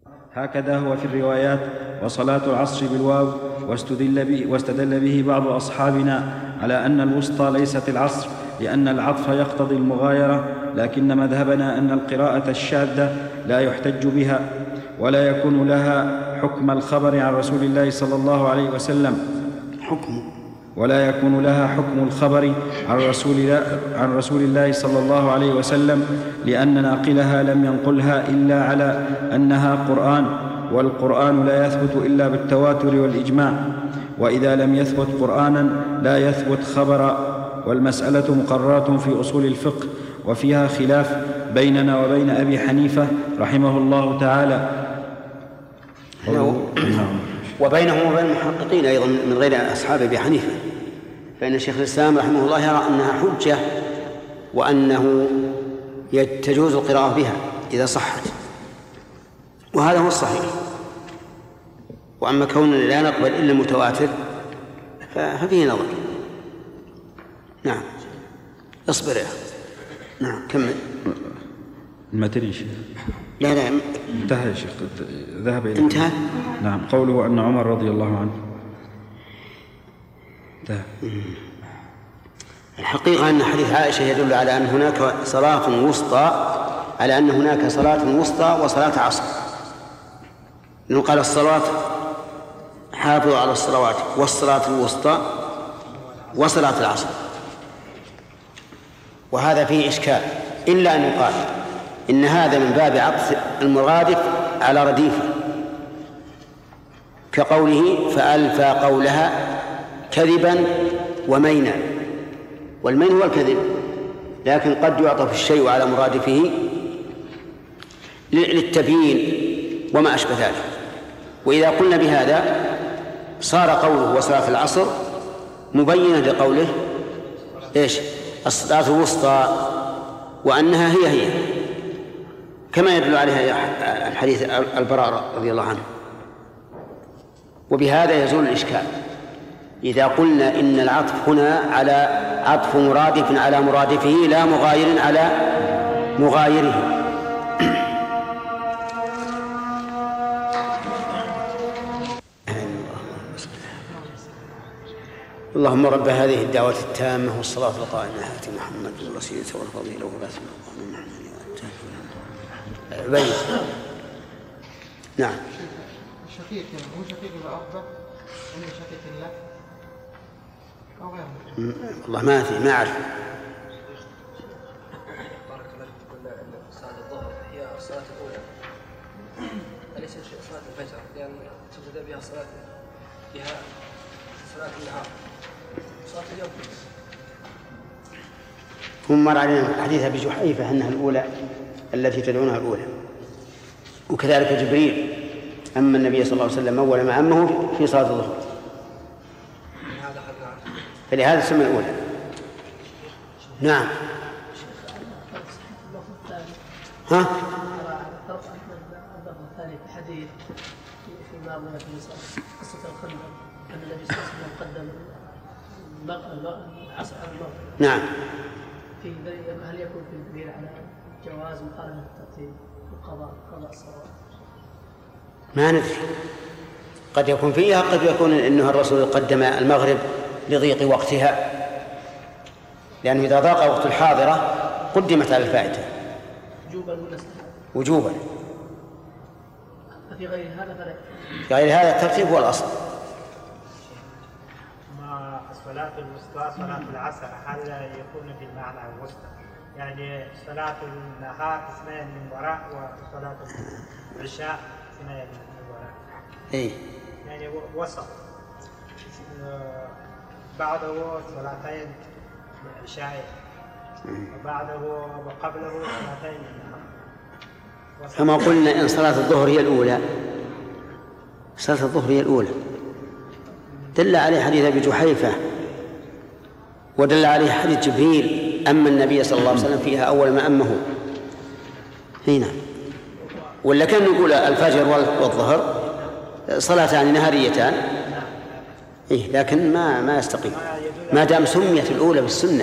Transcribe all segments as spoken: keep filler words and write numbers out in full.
هكذا هو في الروايات. وصلاة العصر بالواو، واستدل به, واستدل به بعض أصحابنا على أن الوسطى ليست العصر لأن العطف يقتضي المغايرة، لكن مذهبنا أن القراءة الشاذة لا يحتج بها ولا يكون لها حكم الخبر عن رسول الله صلى الله عليه وسلم حكم ولا يكون لها حكم الخبر عن رسول الله, عن رسول الله صلى الله عليه وسلم، لأن ناقلها لم ينقلها إلا على أنها قرآن، والقرآن لا يثبت إلا بالتواتر والإجماع، وإذا لم يثبت قرآنا لا يثبت خبرا. والمسألة مقررة في أصول الفقه، وفيها خلاف بيننا وبين أبي حنيفة رحمه الله تعالى، وبينهم وبين المحققين أيضا من غير أصحاب أبي حنيفة، فإن شيخ الإسلام رحمه الله يرى أنها حجة وأنه تجوز القراءة بها إذا صحت، وهذا هو الصحيح. وأما كوننا لا نقبل إلا المتواتر ففيه نظر. نعم اصبر يا أخي. نعم كمل. المتن يا شيخ. لا لا انتهى يا شيخ، ذهب إلى انتهى. نعم. قوله أن عمر رضي الله عنه انتهى. الحقيقة أن حديث عائشة يدل على أن هناك صلاة وسطى، على أن هناك صلاة وسطى وصلاة عصر. إنه قال الصلاة حافظوا على الصلوات والصلاة الوسطى وصلاة العصر، وهذا فيه إشكال، إلا أن يقال إن هذا من باب عطف المرادف على رديفه، كقوله فألفى قولها كذبا ومينا، والمين هو الكذب، لكن قد يعطف الشيء على مرادفه للتبيين وما أشبه ذلك. وإذا قلنا بهذا صار قوله وصلاة العصر مبينة لقوله إيش؟ الصلاة الوسطى، وأنها هي هي كما يدل عليها الحديث البراء رضي الله عنه. وبهذا يزول الإشكال إذا قلنا إن العطف هنا على عطف مرادف على مرادفه لا مغاير على مغايره. اللهم رب هذه الدعوة التامة والصلاة القائمة آت محمد الوسيلة والفضيلة وبعث مقام محمد عبيد. نعم. شقيق هو شقيق الأخبر عند شقيق الله أو غيره؟ والله ما في ما أعرف. بارك الله فيك. صلاة الظهر هي الصلاة الأولى، أليس صلاة الفجر؟ لأن تبدأ بها صلاة بها صلاة النهار، صلاة اليوم. ثم مر علينا حديث أبي جحيفة أنها الأولى التي تدعونها الأولى، وكذلك جبريل أما النبي صلى الله عليه وسلم أول ما أمه في صلاة الظهر، فلهذا سمى الأولى. نعم. ها؟ حديث في بعض قصة الخندق أن النبي صلى الله عليه وسلم قدم العصر على المغرب. نعم. في هل يكون في دليل على جواز مخالفة الترتيب وقضاء قضاء الصلاة؟ ما ندري، قد يكون فيها، قد يكون إنه الرسول قدم المغرب لضيق وقتها، لأنه إذا ضاق وقت الحاضرة قدمت على الفائتة وجوبا ولا استحبابا؟ وجوبا. في غير هذا فلا. في غير هذا الترتيب هو الأصل. ما صلاة الوسطى صلاة العصر هل يكون بالمعنى الوسطى؟ يعني صلاة النهار اثنين من وراء وصلاة العشاء اثنين من وراء. إيه. يعني وسط. بعده صلاتين من العشاء وبعده وقبله صلاتين من النهار. كما قلنا إن صلاة الظهر هي الأولى، صلاة الظهر هي الأولى، دل عليه حديث أبي جحيفة ودل عليه حديث جبريل أما النبي صلى الله عليه وسلم فيها أول ما أمه. هنا ولا كان نقول الفجر والظهر صلاتان نهاريتان، إيه، لكن ما ما يستقيم ما دام سميت الأولى بالسنة،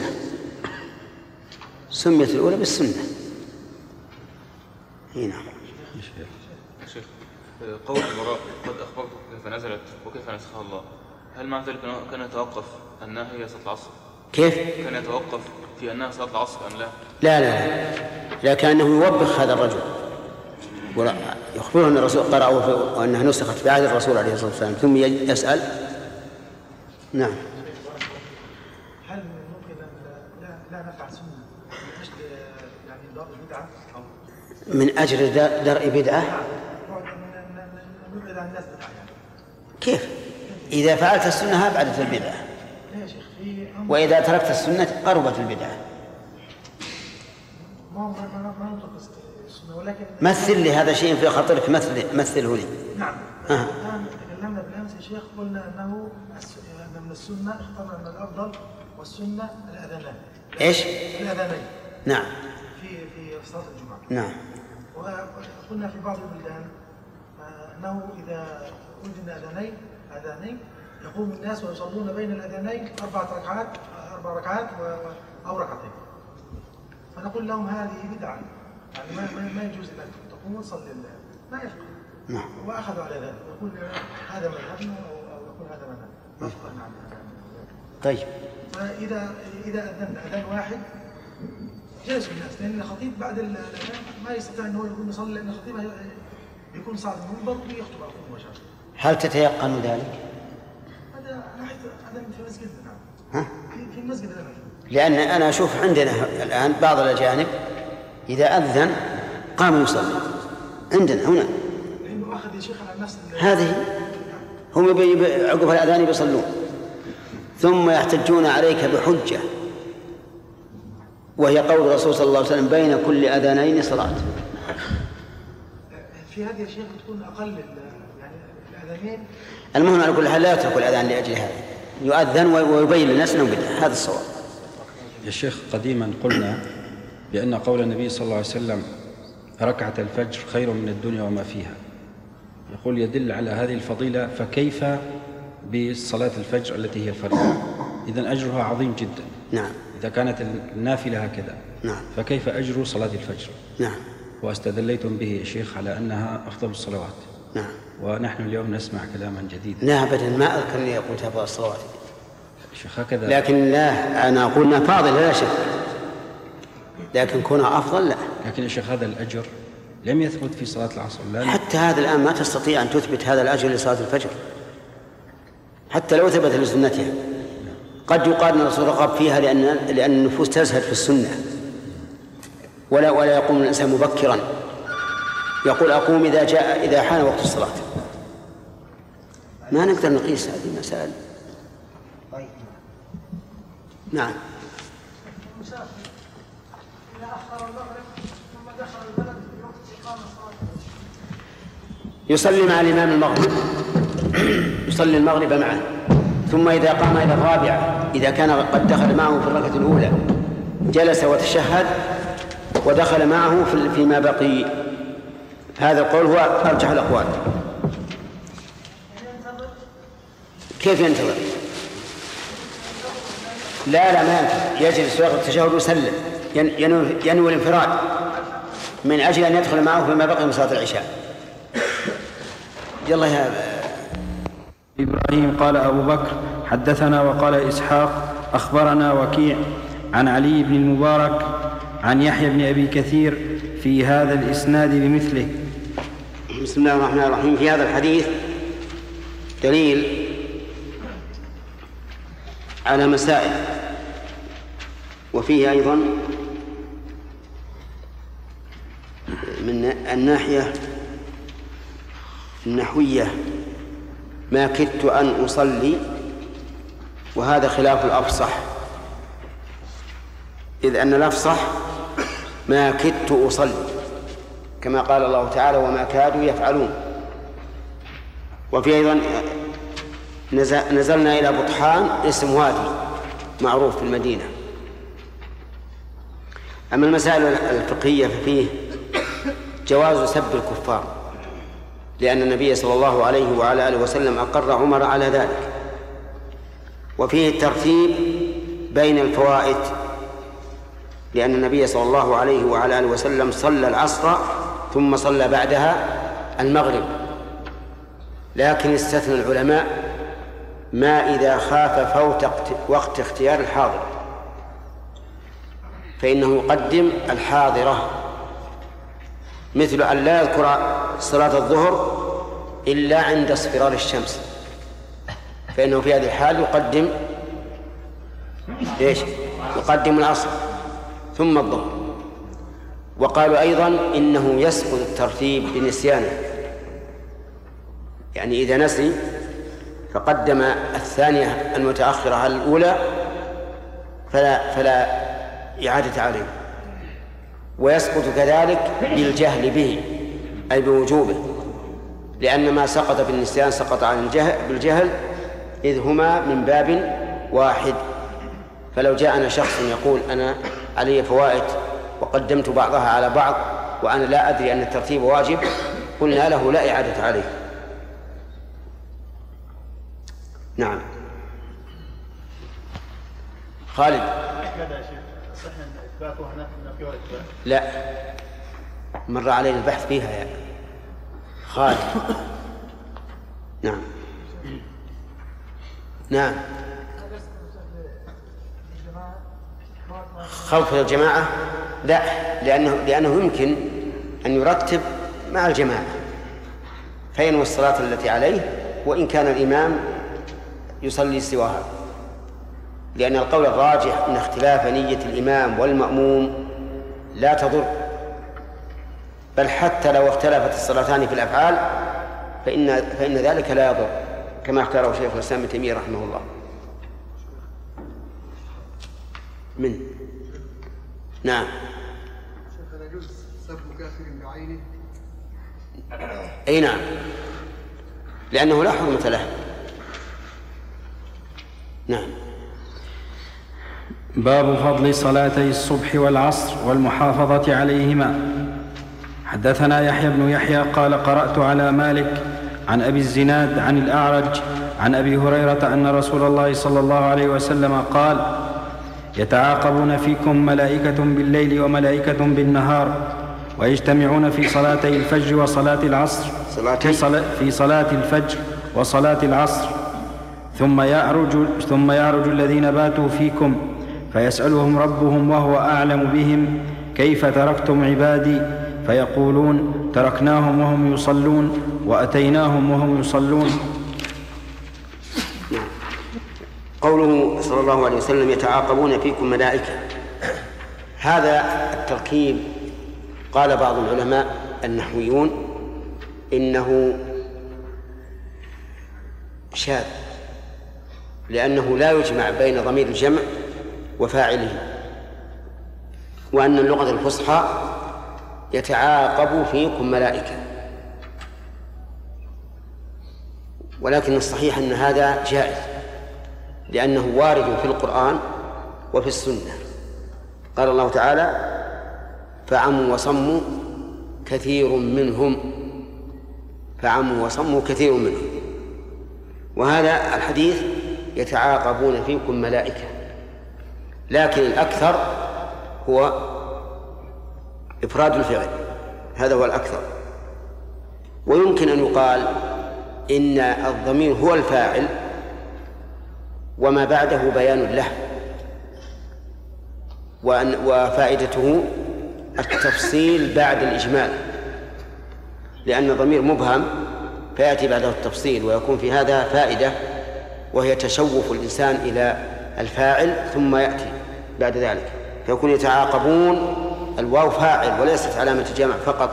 سميت الأولى بالسنة. هنا قول البراء قد أخبرتك كيف نزلت وكيف نسخها الله، هل مع ذلك كان يتوقف أنها هي صلاة العصر؟ كيف؟ كان يتوقف في أنها صلاة العصر أم لا؟ لا لا لا، لكنه يوبخ هذا الرجل يخبره أن الرسول قرأ وأنها نسخت في عهد الرسول عليه الصلاة والسلام، ثم يسأل. نعم. هل ممكن لا لا نفعل سنة من أجل يعني درء بدعة أو من أجل درء بدعة؟ نبعد عن الناس بدعة يعني. كيف؟ إذا فعلت السنة أبعدت البدعة، يا شيخ في وإذا تركت السنة قربت البدعة. ما ما ما نطلق السنة، ولكن مثل لي هذا شيء في خاطرك، مثل مثله لي. نعم. آه. الآن تكلمنا بالأمس يا شيخ، قلنا أنه أن من السنة اخترنا أن الأفضل والسنة الأذانان. إيش؟ الأذانين. نعم. في في صلاة الجمعة. نعم. وقلنا في بعض البلدان أنه إذا وجدنا أذانين أذانين يقوم الناس ويصلون بين الأذانين أربعة ركعات أربع ركعات أو ركعتين، فنقول لهم هذه بدعة، يعني ما ما يجوز لك تقوم وتصلي ما يفقه. نعم. وأخذوا على ذلك، يقول هذا مذهبنا أو يقول هذا مذهب ما فقهنا عنه. طيب. فإذا إذا أذن أذان واحد جلسوا الناس، لأن الخطيب بعد الأذان ما يستطيع أن هو يكون يصلي، لأن الخطيب يكون صاعد المنبر ويخطب على طول مباشرة. هل تتيقن ذلك؟ هذا لاحظ أذان في مسجدنا. ها؟ في في المسجد أذان. لأن أنا أشوف عندنا الآن بعض الأجانب إذا أذن قام يصلي عندنا هنا. لأنه أخذ يا شيخ على نفس هذه هم عقب الأذان بيصلون، ثم يحتجون عليك بحجة وهي قول الرسول صلى الله عليه وسلم بين كل أذانين صلاة. في هذه الشيخ تكون أقل يعني الأذانين. المهم على كل حال لا يترك الأذان لأجل هذا، يؤذن ويبين للناس أنه بدعة، هذا الصواب. يا شيخ قديما قلنا بأن قول النبي صلى الله عليه وسلم ركعة الفجر خير من الدنيا وما فيها، يقول يدل على هذه الفضيلة، فكيف بصلاة الفجر التي هي الفريضة؟ إذن أجرها عظيم جدا. نعم. إذا كانت النافلة هكذا. نعم. فكيف أجر صلاة الفجر؟ نعم. واستدليتم به يا شيخ على أنها أفضل الصلوات. نعم. ونحن اليوم نسمع كلاما جديدا. لا أبدا، ما أذكر أني قلت أفضل الصلوات. شيخ هكذا. لكن لا، أنا أقول أنها فاضلة لا شك، لكن كونها أفضل لا. لكن يا شيخ هذا الأجر لم يثبت في صلاة العصر. لا حتى هذا الآن ما تستطيع أن تثبت هذا الأجر لصلاة الفجر حتى لو ثبت لسنتها. قد يقال أن الرسول رغب فيها لأن لأن النفوس تزهد في السنة، ولا ولا يقوم الإنسان مبكرا، يقول أقوم إذا جاء إذا حان وقت الصلاة. ما نقدر نقيس هذه المسائل. نعم. يصلي مع الإمام المغرب، يصلي المغرب معه، ثم إذا قام إلى الرابعة إذا كان قد دخل معه في الركعة الأولى جلس وتشهد ودخل معه فيما بقي. هذا القول هو أرجح الأقوال. كيف ينتظر؟ لا لا ما ينتظر، يجلس ويقرأ التشهد ويسلم، ينوي الانفراد من أجل أن يدخل معه فيما بقي من صلاة العشاء. يلا يا إبراهيم. قال أبو بكر حدثنا وقال إسحاق أخبرنا وكيع عن علي بن المبارك عن يحيى بن أبي كثير في هذا الإسناد بمثله. بسم الله الرحمن الرحيم. في هذا الحديث دليل على مسائل، وفيه أيضا من الناحية النحوية ما كدت أن أصلي، وهذا خلاف الأفصح، إذ أن الأفصح ما كدت أصلي، كما قال الله تعالى وما كادوا يفعلون. وفي أيضا نزلنا إلى بطحان اسم وادي معروف في المدينة. أما المسائل الفقهية ففيه جواز سب الكفار، لأن النبي صلى الله عليه وعلى آله وسلم أقر عمر على ذلك. وفيه الترتيب بين الفوائد، لأن النبي صلى الله عليه وعلى آله وسلم صلى العصر ثم صلى بعدها المغرب، لكن استثنى العلماء ما إذا خاف فوت وقت اختيار الحاضر، فإنه يقدم الحاضرة، مثل أن لا يذكر صلاة الظهر إلا عند اصفرار الشمس، فإنه في هذه الحال يقدم إيش؟ يقدم العصر ثم الظهر. وقالوا أيضا إنه يسقط الترتيب بنسيانه، يعني إذا نسي فقدم الثانية المتأخرة على الأولى فلا, فلا إعادة عليه. ويسقط كذلك بالجهل به أي بوجوبه، لأن ما سقط بالنسيان سقط عن الجهل بالجهل، إذ هما من باب واحد. فلو جاءنا شخص يقول أنا علي فوائد وقدمت بعضها على بعض وأنا لا أدري أن الترتيب واجب، قلنا له لا إعادة عليه. نعم. خالد. لا، مر علينا البحث فيها يا خالد. نعم نعم. خوف الجماعة لا، لأنه لأنه يمكن أن يرتب مع الجماعة فينوي الصلاة التي عليه وإن كان الإمام يصلي سواها، لأن القول الراجح أن اختلاف نية الإمام والمأموم لا تضر، بل حتى لو اختلفت الصلاتان في الأفعال فإن فإن ذلك لا يضر، كما اختاره شيخ الإسلام ابن تيمية رحمه الله. من نعم. شيخ يجوز سب كافر بعينه؟ أي نعم، لأنه لا حرمة له. نعم. باب فضل صلاتي الصبح والعصر والمحافظة عليهما. حدثنا يحيى بن يحيى قال قرأت على مالك عن أبي الزناد عن الأعرج عن أبي هريرة أن رسول الله صلى الله عليه وسلم قال: يتعاقبون فيكم ملائكة بالليل وملائكة بالنهار ويجتمعون في صلاتي الفجر وصلاة العصر في صلاة الفجر وصلاة العصر ثم يعرج, ثم يعرج الذين باتوا فيكم فيسألهم ربهم وهو أعلم بهم كيف تركتم عبادي فيقولون تركناهم وهم يصلون وأتيناهم وهم يصلون. قوله صلى الله عليه وسلم يتعاقبون فيكم ملائكة، هذا التركيب قال بعض العلماء النحويون إنه شاذ، لأنه لا يجمع بين ضمير الجمع وفاعله، وأن اللغة الفصحى يتعاقب فيكم ملائكة، ولكن الصحيح أن هذا جائز لأنه وارد في القرآن وفي السنة. قال الله تعالى: فعموا وصموا كثير منهم، فعموا وصموا كثير منهم. وهذا الحديث يتعاقبون فيكم ملائكة، لكن الأكثر هو إفراد الفعل، هذا هو الأكثر. ويمكن أن يقال إن الضمير هو الفاعل وما بعده بيان له، وأن وفائدته التفصيل بعد الإجمال، لأن الضمير مبهم فيأتي بعده التفصيل، ويكون في هذا فائدة وهي تشوف الإنسان إلى الفاعل ثم يأتي بعد ذلك، فيكون يتعاقبون الواو فاعل وليست علامة جمع فقط،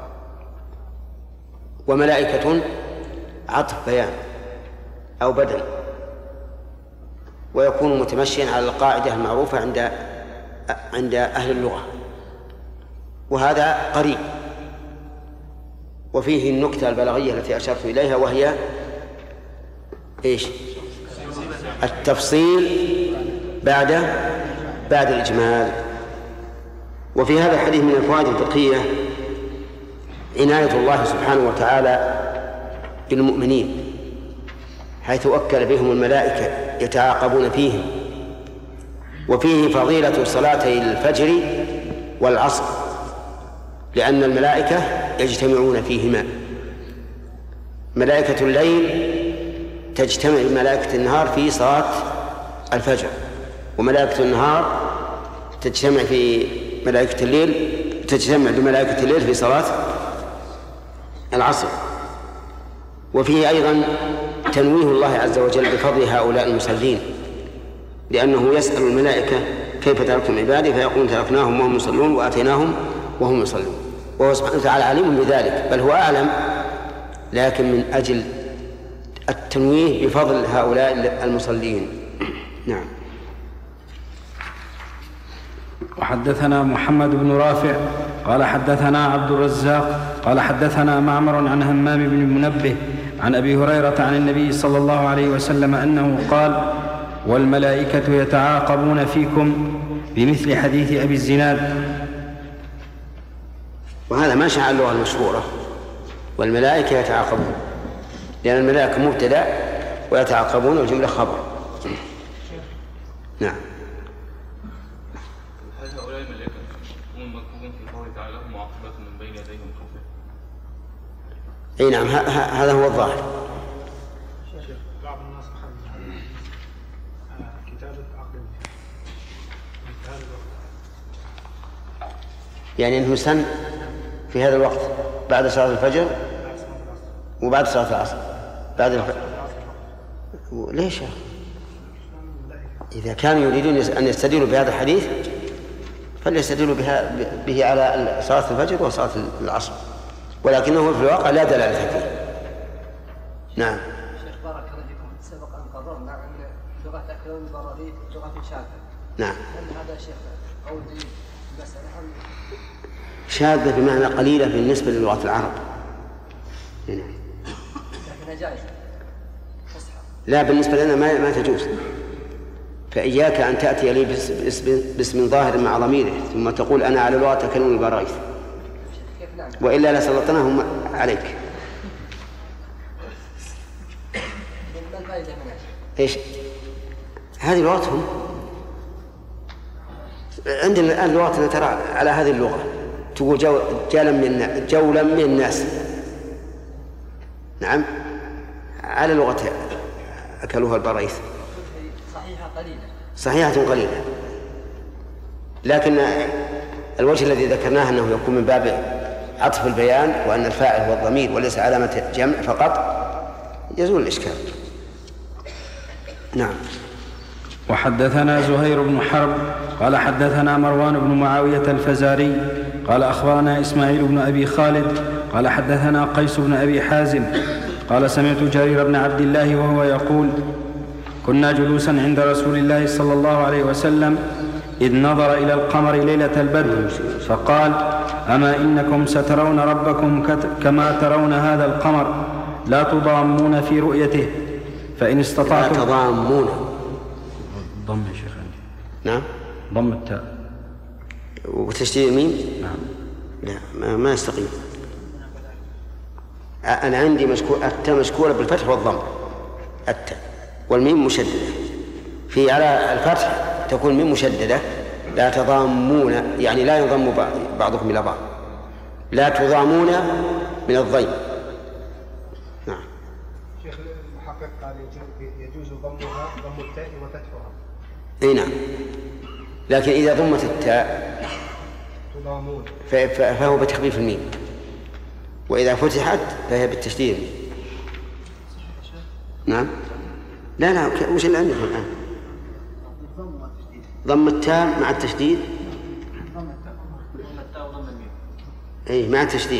وملائكة عطف بيان أو بدل، ويكون متمشيا على القاعدة المعروفة عند عند أهل اللغة، وهذا قريب. وفيه النكتة البلاغية التي أشرت إليها، وهي إيش؟ التفصيل بعد بعد الإجمال. وفي هذا الحديث من الفوائد الفقهية عناية الله سبحانه وتعالى بالمؤمنين، حيث وكل بهم الملائكة يتعاقبون فيهم. وفيه فضيلة صلاتي الفجر والعصر، لأن الملائكة يجتمعون فيهما. ملائكة الليل تجتمع بملائكة النهار في صلاة الفجر، وملائكة النهار تجتمع في ملائكة الليل تجتمع بملائكة الليل في صلاة العصر. وفيه أيضا تنويه الله عز وجل بفضل هؤلاء المصلين، لأنه يسأل الملائكة كيف تركتم عبادي فيقولون تركناهم وهم يصلون وآتيناهم وهم يصلون، وهو سبحانه وتعالى عليم بذلك بل هو أعلم، لكن من أجل التنويه بفضل هؤلاء المصلين. نعم. وحدثنا محمد بن رافع قال حدثنا عبد الرزاق قال حدثنا معمر عن همام بن منبه عن أبي هريرة عن النبي صلى الله عليه وسلم أنه قال: والملائكة يتعاقبون فيكم بمثل حديث أبي الزناد. وهذا ما شاء اللغة المشهورة، والملائكة يتعاقبون، لأن الملائكة مبتدأ ويتعاقبون الجملة خبر. نعم. هل هؤلاء الملائكة هم المذكورون في قوله تعالى لهم معقبات من بين يديهم خلفه؟ اي نعم، هذا هو الظاهر. بعض الناس أخذ كتابة عقد في هذا الوقت، يعني أنه سن في هذا الوقت بعد صلاة الفجر وبعد صلاة العصر بعد الفجر. ليش؟ إذا كانوا يريدون أن يستدلوا بهذا الحديث فليستدلوا به على صلاة الفجر وصلاة العصر، ولكنه في الواقع لا دلالة فيه. نعم. شيخ بارك الله فيكم، سبق أن قررنا أن لغة أكلون البراريق لغة شاذة. نعم. هل هذا شيخ قول جديد مسألة أم شاذة بمعنى قليلة بالنسبة للغة العرب؟ نعم. لكنها جائزة فصحى؟ لا، بالنسبة لنا ما ما تجوز. فإياك أن تأتي لي باسم, باسم ظاهر مع ضميره ثم تقول أنا على لغة أكلون البراريق، وإلا لسلطناهم عليك. ما الفائدة منها؟ إيش؟ هذه لغتهم. عندنا الآن لغتنا ترى على هذه اللغة، تقول جو جولا من جولا من الناس. نعم، على لغة أكلوها البرايث. صحيحة قليلة. صحيحة قليلة، لكن الوجه الذي ذكرناه أنه يكون من باب عطف البيان وأن الفاعل هو الضمير وليس علامة جمع فقط يزول الإشكال. نعم. وحدثنا زهير بن حرب قال حدثنا مروان بن معاوية الفزاري قال أخبرنا إسماعيل بن أبي خالد قال حدثنا قيس بن أبي حازم قال سمعت جرير بن عبد الله وهو يقول: كنا جلوسا عند رسول الله صلى الله عليه وسلم إذ نظر إلى القمر ليلة البدر فقال: أما إنكم سترون ربكم كما ترون هذا القمر لا تضامون في رؤيته فإن استطعتم. لا تضامون. ضم يا شيخ عندي. نعم. ضم التاء وتشديد الميم. نعم. لا ما, ما يستقيم. أنا عندي مشكور التاء مشكورة بالفتح والضم، التاء والميم مشددة. في على الفتح تكون ميم مشددة. لا تضامون يعني لا ينضم بعضكم إلى بعض. لا تضامون من الضيم. نعم. شيخ المحقق قال يجوز ضمها ضم التاء وفتحها. اي نعم، لكن إذا ضمت التاء تضامون فهو بتخفيف الميم، وإذا فتحت فهي بالتشديد. نعم. لا لا وش اللي عندكم الآن؟ ضم التاء مع التشديد. اي مع التشديد.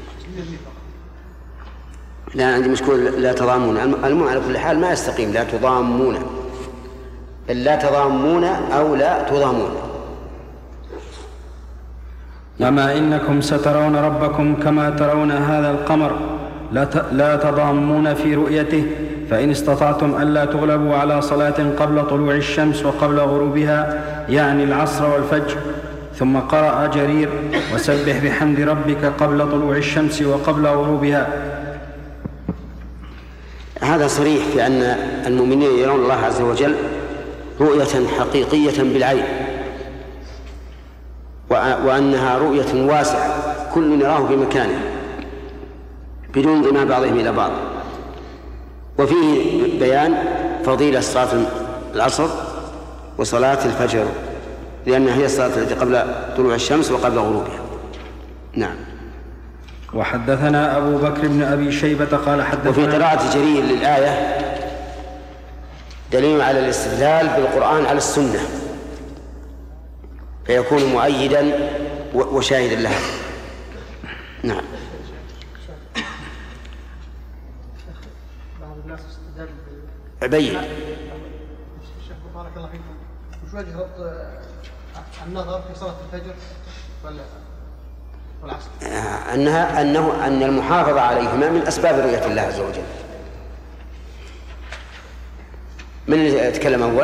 لا عندي مشكور لا تضامون. المهم على كل حال ما يستقيم لا تضامون، بل لا تضامون أو لا تضامون. أما إنكم سترون ربكم كما ترون هذا القمر لا تضامون في رؤيته فإن استطعتم ألا تغلبوا على صلاة قبل طلوع الشمس وقبل غروبها يعني العصر والفجر. ثم قرأ جرير: وسبح بحمد ربك قبل طلوع الشمس وقبل غروبها. هذا صريح في أن المؤمنين يرون الله عز وجل رؤية حقيقية بالعين، وأنها رؤية واسعة كل يراه في مكانه بدون انضمام بعضهم إلى بعض. وفيه بيان فضيلة صلاة العصر وصلاة الفجر، لأنها هي الصلاة التي قبل طلوع الشمس وقبل غروبها. نعم. وحدثنا أبو بكر بن أبي شيبة قال حدثنا. وفي قراءة جرير للآية دليل على الاستدلال بالقرآن على السنة، فيكون مؤيدا وشاهدا لها. نعم. بعض الناس استدل أبين. الشيخ بارك الله فيكم، وش وجه ربط النظر في صلاة الفجر والعصر؟ أنها أنه أن المحافظة عليهما من أسباب رؤية الله عز وجل. من اللي يتكلم أول؟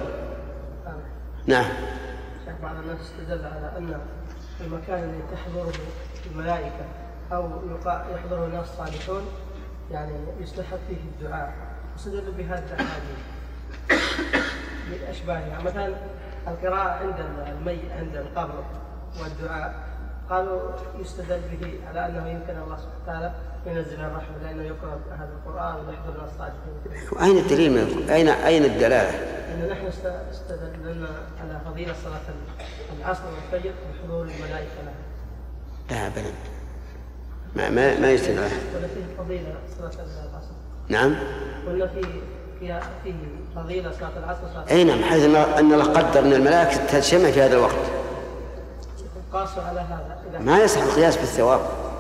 نعم. شيخ بعض الناس استدل على أن المكان الذي تحضره الملائكة أو يحضره الناس الصالحون يعني يستحب فيه الدعاء، واستدلوا بهذا الأحاديث بأشباهها. مثلا القراءة عند الميت عند القبر والدعاء قالوا يستدل به على أنه يمكن الله سبحانه وتعالى ينزل الرحمة لأنه يقرأ هذا القرآن ويحضر الناس الصالحين. أين الدليل من أين أين الدلالة؟ إن نحن استدلنا على فضيلة صلاة العصر والفجر بحضور الملائكة لها. لا أبدا، ما ما ما يستدل. ولا فيه فضيلة صلاة العصر. نعم. ولا في فيها فيه فضيلة صلاة العصر وصلاة. أي نعم، حيث أن الله قدر أن الملائكة تجتمع في هذا الوقت. قاسوا على هذا. ما يصح القياس بالثواب.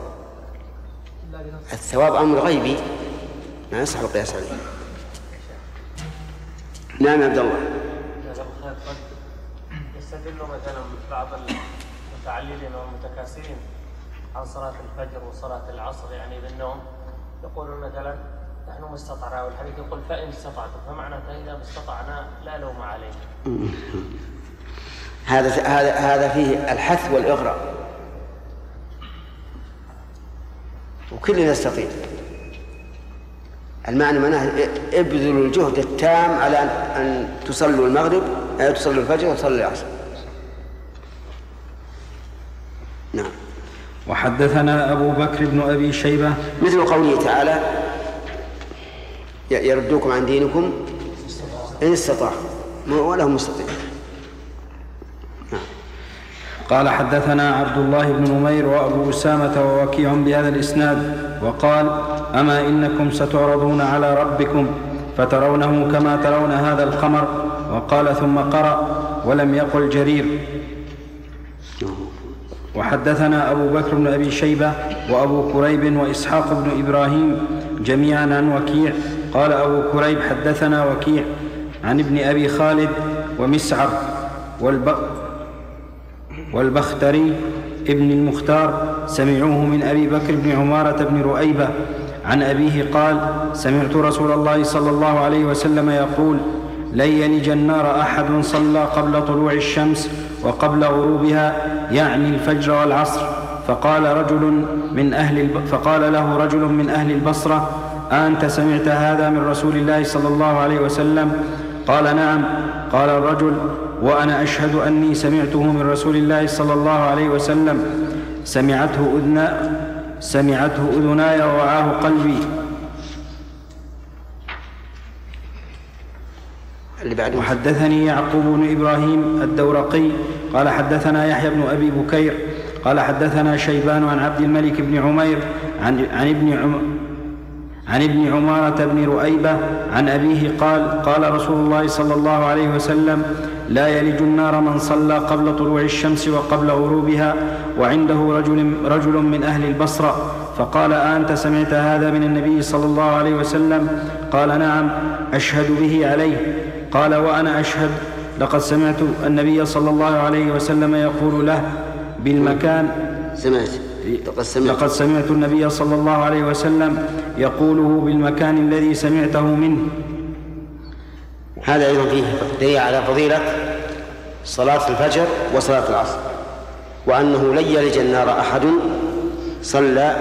الثواب أمر غيبي، ما يصح القياس عليه. نعم عبد الله. يستدل مثلا بعض المتعللين والمتكاسلين عن صلاة الفجر وصلاة العصر يعني بالنوم، يقولون مثلا نحن ما استطعنا، والحديث يقول فإن استطعتم، فمعناته إذا ما استطعنا لا لوم علينا. هذا هذا هذا فيه الحث والإغراء، وكل يستطيع. المعنى معناه ابذلوا الجهد التام على أن تصلوا المغرب، أن تصلوا الفجر وتصلوا العصر. نعم. وحدثنا أبو بكر بن أبي شيبة مثل قوله تعالى يردوكم عن دينكم إن استطاعوا ولهم مستطيع. قال حدثنا عبد الله بن نمير وأبو أسامة ووكيع بهذا الإسناد وقال أما إنكم ستعرضون على ربكم فترونه كما ترون هذا القمر، وقال ثم قرأ ولم يقل جرير. وحدثنا أبو بكر بن أبي شيبة وأبو كريب وإسحاق بن إبراهيم جميعا عن وكيع قال أبو كريب حدثنا وكيع عن ابن أبي خالد ومسعر والب... والبختري ابن المختار سمعوه من أبي بكر بن عمارة بن رؤيبة عن أبيه قال سمعت رسول الله صلى الله عليه وسلم يقول لن يلج النار أحد صلى قبل طلوع الشمس وقبل غروبها يعني الفجر والعصر. فقال رجل من أهل الب... فقال له رجل من أهل البصرة أنت سمعت هذا من رسول الله صلى الله عليه وسلم؟ قال نعم. قال الرجل وأنا أشهد أني سمعته من رسول الله صلى الله عليه وسلم سمعته أذنا سمعته أذناي ووعاه قلبي. وحدثني يعقوب بن إبراهيم الدورقي قال حدثنا يحيى بن أبي بكير قال حدثنا شيبان عن عبد الملك بن عمير عن, عن ابن عم عن ابن عمارة بن رؤيبة عن أبيه قال قال رسول الله صلى الله عليه وسلم لا يلج النار من صلى قبل طلوع الشمس وقبل غروبها. وعنده رجل, رجل من أهل البصرة فقال أنت سمعت هذا من النبي صلى الله عليه وسلم؟ قال نعم أشهد به عليه. قال وأنا أشهد لقد سمعت النبي صلى الله عليه وسلم يقول له بالمكان سمعت لقد سمعت, لقد سمعت النبي صلى الله عليه وسلم يقوله بالمكان الذي سمعته منه. هذا أيضا فيه دليل على فضيلة صلاة الفجر وصلاة العصر، وأنه لن يلج النار أحد صلى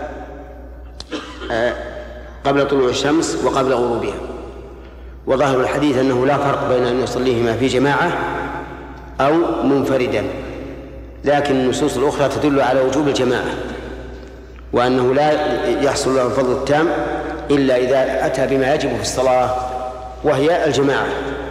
قبل طلوع الشمس وقبل غروبها. وظاهر الحديث أنه لا فرق بين أن يصليهما في جماعة أو منفردا، لكن النصوص الأخرى تدل على وجوب الجماعة وأنه لا يحصل له الفضل التام إلا إذا أتى بما يجب في الصلاة وهي الجماعة.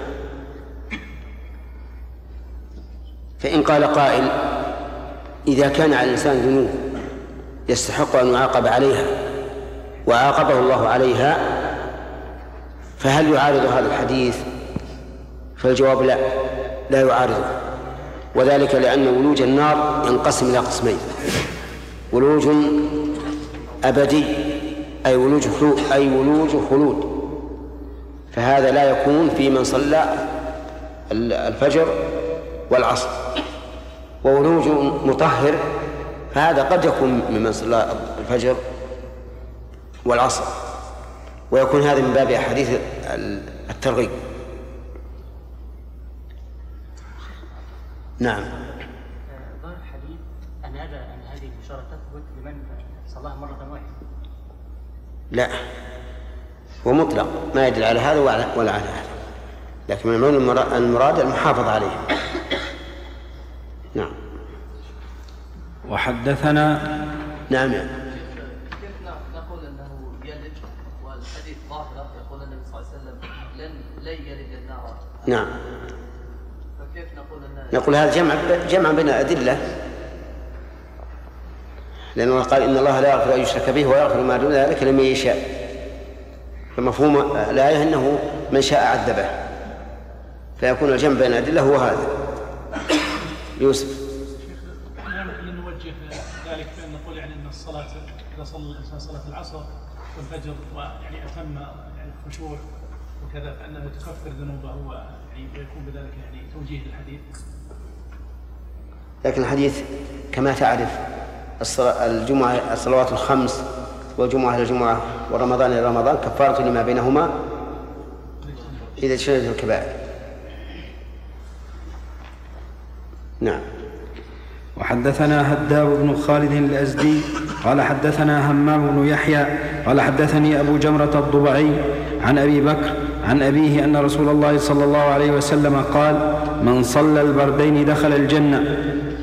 فإن قال قائل: إذا كان على الإنسان ذنوب يستحق أن يعاقب عليها وعاقبه الله عليها، فهل يعارض هذا الحديث؟ فالجواب لا، لا يعارضه، وذلك لأن ولوج النار ينقسم إلى قسمين: ولوج أبدي أي ولوج خلود أي ولوج خلود، فهذا لا يكون في من صلى الفجر والعصر. وولوج مطهر، فهذا قد يكون ممن صلى الفجر والعصر، ويكون هذا من باب أحاديث الترغيب. نعم. ظاهر الحديث أن هذا أن هذه البشارة تثبت لمن صلاها مرة واحدة. لا، هو مطلق ما يدل على هذا ولا على هذا، لكن من المراد المحافظة عليه. نعم. وحدثنا نعم. كيف نقول انه يلج والحديث ظاهره يقول النبي صلى الله عليه وسلم لن لن يلج النار؟ نعم. فكيف نقول ان نقول هذا جمع جمع بين الأدلة، لأنه قال إن الله لا يغفر أن يشرك به ويغفر ما دون ذلك لمن يشاء، فمفهوم الآية أنه من شاء عذبه، فيكون الجمع بين الأدلة هو هذا. يوسف. نوجه ذلك بأن نقول يعني أن الصلاة إذا صلى الإنسان صلاة العصر والفجر ويعني أتم يعني الخشوع وكذا فإنها تكفر ذنوبه، ويعني يكون بذلك يعني توجيه للحديث. لكن الحديث كما تعرف الجمعة الصلوات الخمس والجمعة إلى الجمعة ورمضان إلى رمضان كفارة لما بينهما إذا اجتنبتم الكبائر. نعم. وحدثنا هداب بن خالد الأزدي قال حدثنا همام بن يحيى قال حدثني أبو جمرة الضبعي عن أبي بكر عن أبيه أن رسول الله صلى الله عليه وسلم قال: من صلى البردين دخل الجنة.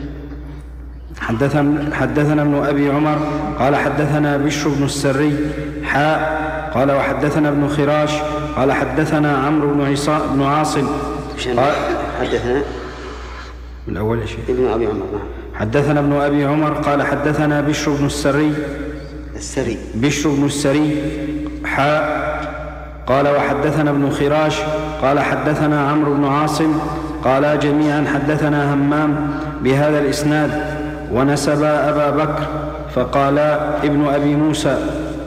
حدثنا, حدثنا ابن أبي عمر قال حدثنا بشر بن السري حاء قال وحدثنا ابن خراش قال حدثنا عمرو بن, بن عاصم قال حدثنا من أول شيء ابن أبي عمر. حدثنا ابن أبي عمر قال حدثنا بشر بن السري السري بشر بن السري حاء قال وحدثنا ابن خراش قال حدثنا عمرو بن عاصم قال جميعا حدثنا همام بهذا الإسناد ونسب أبا بكر فقال ابن أبي موسى.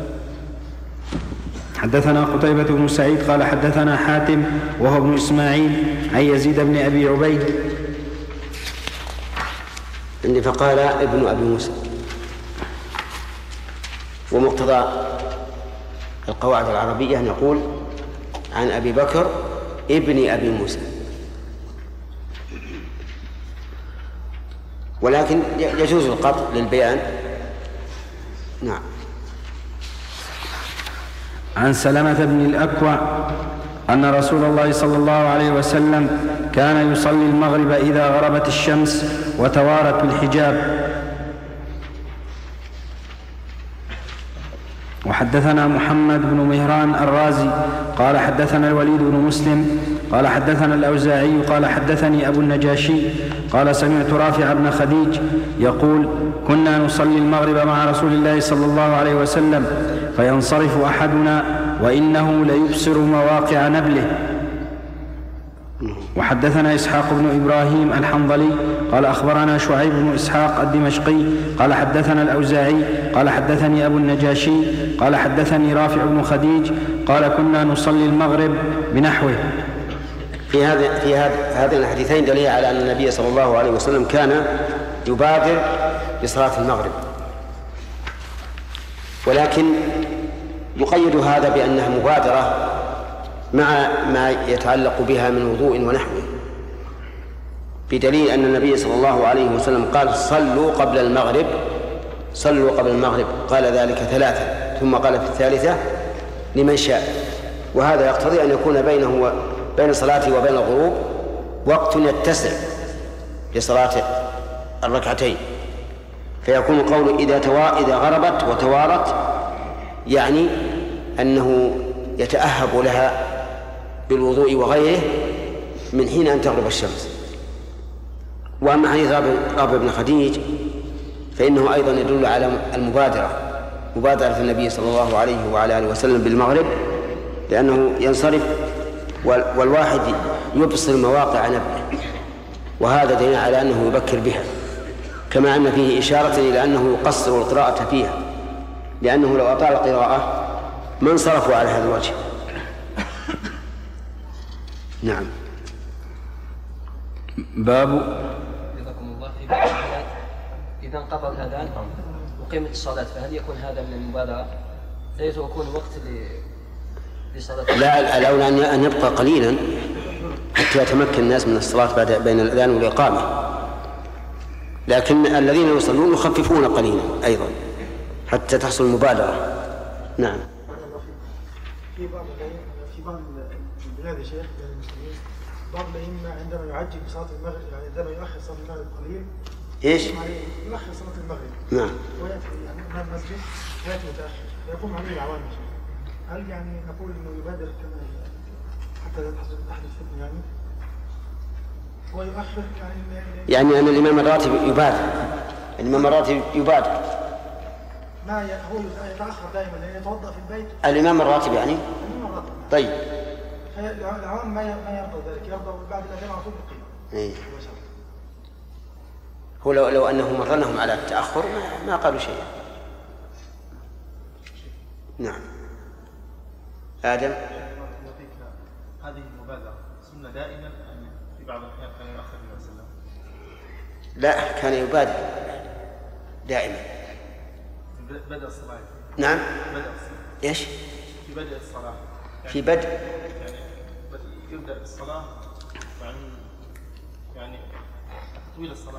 حدثنا قتيبة بن سعيد قال حدثنا حاتم وهو ابن إسماعيل عن يزيد بن أبي عبيد عندي فقال ابن أبي موسى، ومقتضى القواعد العربية نقول عن أبي بكر ابن أبي موسى، ولكن يجوز القطع للبيان. نعم. عن سلمة بن الأكوع أن رسول الله صلى الله عليه وسلم كان يصلي المغرب إذا غربت الشمس وتوارت بالحجاب. وحدثنا محمد بن مهران الرازي قال حدثنا الوليد بن مسلم قال حدثنا الأوزاعي قال حدثني أبو النجاشي قال سمعت رافع بن خديج يقول كنا نصلي المغرب مع رسول الله صلى الله عليه وسلم فينصرف أحدنا وإنه ليبصر مواقع نبله. وحدثنا إسحاق بن إبراهيم الحنظلي قال أخبرنا شعيب بن إسحاق الدمشقي قال حدثنا الأوزاعي قال حدثني أبو النجاشي قال حدثني رافع بن خديج قال كنا نصلي المغرب بنحوه. في هذا في هذين الحديثين دليل على أن النبي صلى الله عليه وسلم كان يبادر بصلاة المغرب، ولكن يقيد هذا بأنها مبادرة مع ما يتعلق بها من وضوء ونحوه، بدليل أن النبي صلى الله عليه وسلم قال صلوا قبل المغرب صلوا قبل المغرب قال ذلك ثلاثة ثم قال في الثالثة لمن شاء، وهذا يقتضي أن يكون بينه بين صلاته وبين الغروب وقت يتسع لصلاة الركعتين، فيكون قول إذا, توا... إذا غربت وتوارت يعني أنه يتأهب لها بالوضوء وغيره من حين أن تغرب الشمس. وأما حديث رافع بن خديج فإنه أيضا يدل على المبادرة مبادرة النبي صلى الله عليه وعلى آله وسلم بالمغرب، لأنه ينصرف والواحد يبصر مواقع نبله، وهذا دليل على أنه يبكر بها، كما أن فيه إشارة إلى أنه يقصر القراءة فيها، لأنه لو أطال القراءة ما انصرفوا على هذا الوجه. نعم. باب جزاكم الله في بعض الحالات إذا انقطع الأذان وقيمة الصلاة، فهل يكون هذا من المبالغة؟ لا يكون وقت لصلاة؟ لا، الأولى أن يبقى قليلا حتى يتمكن الناس من الصلاة بعد بين الأذان والإقامة، لكن الذين يصلون يخففون قليلا أيضا حتى تحصل المبادرة. نعم. في بعض في بعض البلاد يا شيخ المسلمين بعض الأئمة عندما يعجل بصلاة المغرب، يعني عندما يؤخر صلاة المغرب قليل ايش؟ يؤخر صلاة المغرب. نعم. ويأتي يعني أمام المسجد ويأتي متأخر يقوم عليه العوام. هل يعني نقول إنه يبادر كما حتى لا تحدث تحدث فتنة يعني؟ ويؤخر يعني يعني أن الإمام الراتب يبادر، الإمام الراتب يبادر. ما هو يتأخر دائما لأنه يتوضأ في البيت. الإمام الراتب يعني؟ الإمام الراتب. طيب. العوام ما ما يرضى ذلك، يرضى بعد الأذان على طول بالقيام. إيه. هو لو لو أنه مرنهم على التأخر ما, ما قالوا شيئا. نعم. آدم. هذه المبادرة سنة دائما أم في بعض الأحيان كان يؤخر النبي صلى الله عليه وسلم؟ لا، كان يبادر دائما. بدء الصلاة. نعم. بدء الصلاة. إيش؟ في بدء الصلاة. يعني في بدء. يعني يبدأ الصلاة يعني يعني تطويل الصلاة.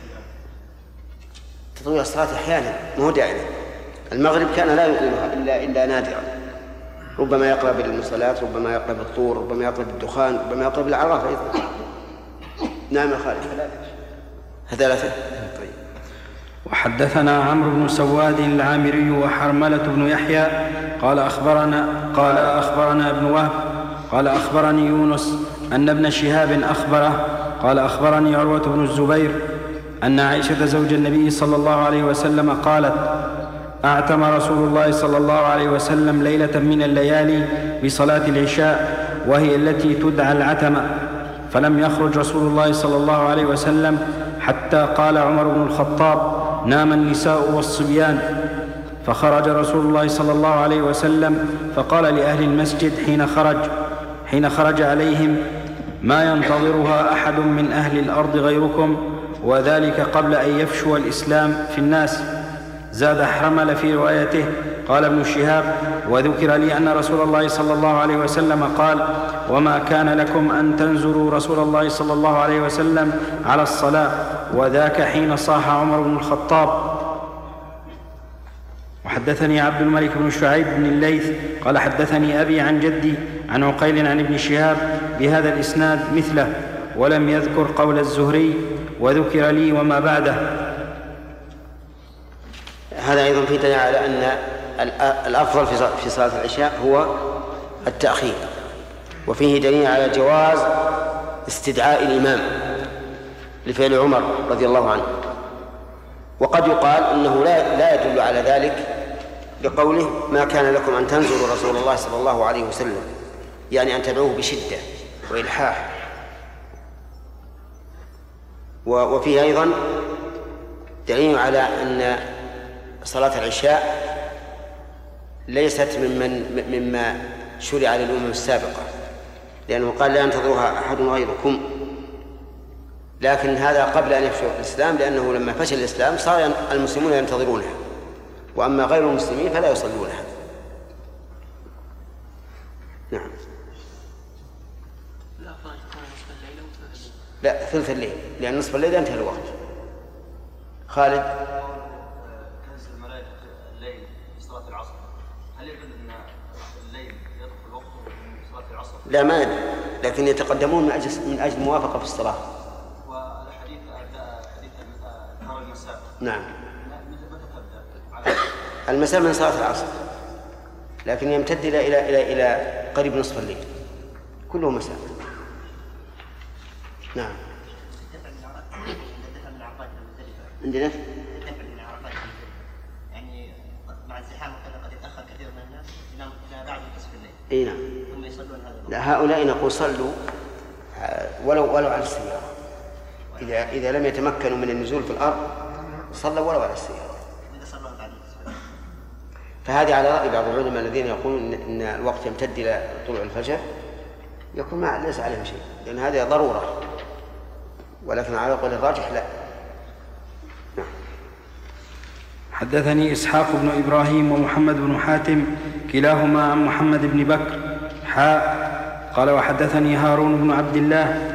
تطويل الصلاة أحيانا مو دائما. المغرب كان لا يطيلها إلا إلا نادرا، ربما يقرأ بالمصلات، ربما يقرأ بالطور، ربما يقرأ بالدخان، ربما يقرأ بالأعراف أيضا. نعم يا خالد. ثلاثة. طيب. وحدثنا عمرو بن سواد العامري وحرملة بن يحيى قال أخبرنا قال أخبرنا ابن وهب قال أخبرني يونس أن ابن شهاب أخبره قال أخبرني عروة بن الزبير أن عائشة زوج النبي صلى الله عليه وسلم قالت: أعتم رسول الله صلى الله عليه وسلم ليلة من الليالي بصلاة العشاء وهي التي تدعى العتمة، فلم يخرج رسول الله صلى الله عليه وسلم حتى قال عمر بن الخطاب: نام النساء والصبيان. فخرج رسول الله صلى الله عليه وسلم فقال لأهل المسجد حين خرج حين خرج عليهم: ما ينتظرها أحد من أهل الأرض غيركم، وذلك قبل أن يفشو الإسلام في الناس. زاد حرمل في روايته. قال ابن شهاب: وذكر لي أن رسول الله صلى الله عليه وسلم قال: وما كان لكم أن تنزلوا رسول الله صلى الله عليه وسلم على الصلاة، وذاك حين صاح عمر بن الخطاب. وحدثني عبد الملك بن شعيب بن الليث قال حدثني أبي عن جدي عن عقيل عن ابن شهاب بهذا الإسناد مثله، ولم يذكر قول الزهري: وذكر لي وما بعده. هذا أيضا في دليل على أن الأفضل في صلاة العشاء هو التأخير، وفيه دليل على جواز استدعاء الإمام لفعل عمر رضي الله عنه. وقد يقال أنه لا, لا يدل على ذلك بقوله: ما كان لكم أن تنزلوا رسول الله صلى الله عليه وسلم، يعني أن تدعوه بشدة وإلحاح. وفيه أيضا دليل على أن صلاة العشاء ليست ممن مما شرع للأمم السابقة، لأنه قال: لا ينتظرها أحد غيركم. لكن هذا قبل أن يفشو الإسلام، لأنه لما فشل الإسلام صار المسلمون ينتظرونها، وأما غير المسلمين فلا يصلونها. نعم. لا، ثلث الليل، لأن نصف الليل انتهى الوقت. خالد. تنزل الملائكة الليل في صلاة العصر، هل يدل أن الليل يدخل وقته من صلاة العصر؟ لا، ما يدل، لكن يتقدمون من أجل من أجل موافقة في الصلاة. والحديث حديث نهار المساء. نعم. متى تبدأ؟ المساء من صلاة العصر. لكن يمتد إلى إلى إلى إلى قريب نصف الليل، كله مساء. نعم. عندنا يعني مع الزحام وكذا قد يتأخر كثير من الناس ينام إلى بعد نصف الليل. اي نعم. ثم يصلون هذا. لا، هؤلاء نقول صلوا ولو ولو على السيارة. إذا إذا لم يتمكنوا من النزول في الأرض صلوا ولو على السيارة. إذا صلوا بعد نصف الليل. فهذه على رأي بعض العلماء الذين يقولون إن الوقت يمتد إلى طلوع الفجر، يكون ما ليس عليهم شيء، لأن هذه ضرورة، ولكن على قول الراجح لا. نعم. حدثني إسحاق بن إبراهيم ومحمد بن حاتم كلاهما عن محمد بن بكر حاء قال وحدثني هارون بن عبد الله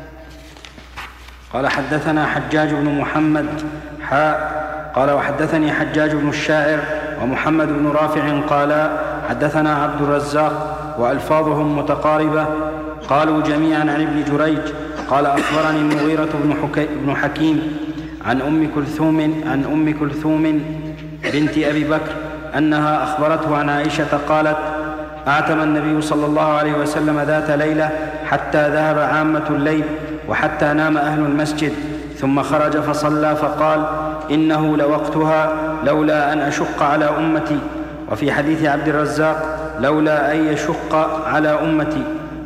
قال حدثنا حجاج بن محمد حاء قال وحدثني حجاج بن الشاعر ومحمد بن رافع قال حدثنا عبد الرزاق وألفاظهم متقاربة قالوا جميعا عن ابن جريج قال أخبرني المغيرة بن حكيم عن أم كلثوم عن أم كلثوم بنت أبي بكر أنها أخبرته عن عائشة قالت أعتم النبي صلى الله عليه وسلم ذات ليلة حتى ذهب عامة الليل وحتى نام أهل المسجد ثم خرج فصلى فقال إنه لوقتها لولا أن أشق على أمتي. وفي حديث عبد الرزاق لولا أن يشق على أمتي.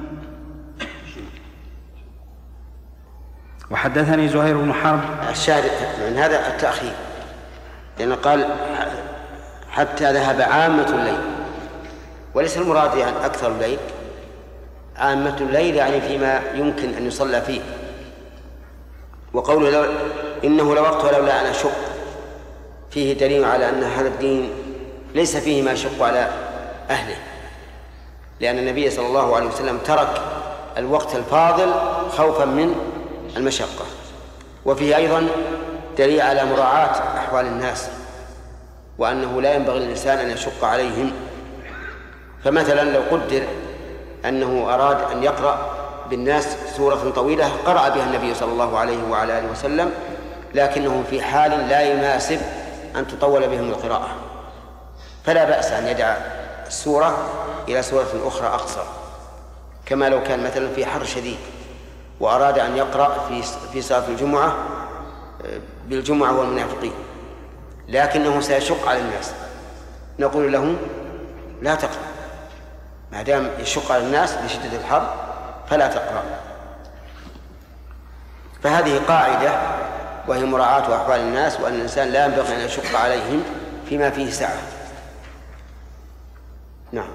وحدثني زهير بن حرب. الشاهد من هذا التأخير، لأنه قال حتى ذهب عامة الليل، وليس المراد يعني أكثر الليل، عامة الليل يعني فيما يمكن أن يصلى فيه. وقوله لو إنه لوقتها لولا أن أشق فيه دليل على أن هذا الدين ليس فيه ما يشق على أهله، لأن النبي صلى الله عليه وسلم ترك الوقت الفاضل خوفا من المشقة. وفيه أيضا دليل على مراعاة أحوال الناس، وأنه لا ينبغي للإنسان أن يشق عليهم. فمثلا لو قدر أنه أراد أن يقرأ بالناس سورة طويلة قرأ بها النبي صلى الله عليه وعلى آله وسلم، لكنه في حال لا يناسب أن تطول بهم القراءة، فلا بأس أن يدع السورة إلى سورة أخرى أقصر، كما لو كان مثلا في حر شديد وأراد أن يقرأ في في صلاة الجمعة بالجمعة والمنافقين، لكنه سيشق على الناس، نقول له لا تقرأ ما دام يشق على الناس لشدة الحر فلا تقرأ. فهذه قاعدة وهي مراعاة أحوال الناس، وأن الإنسان لا ينبغي أن يشق عليهم فيما فيه سعة. نعم.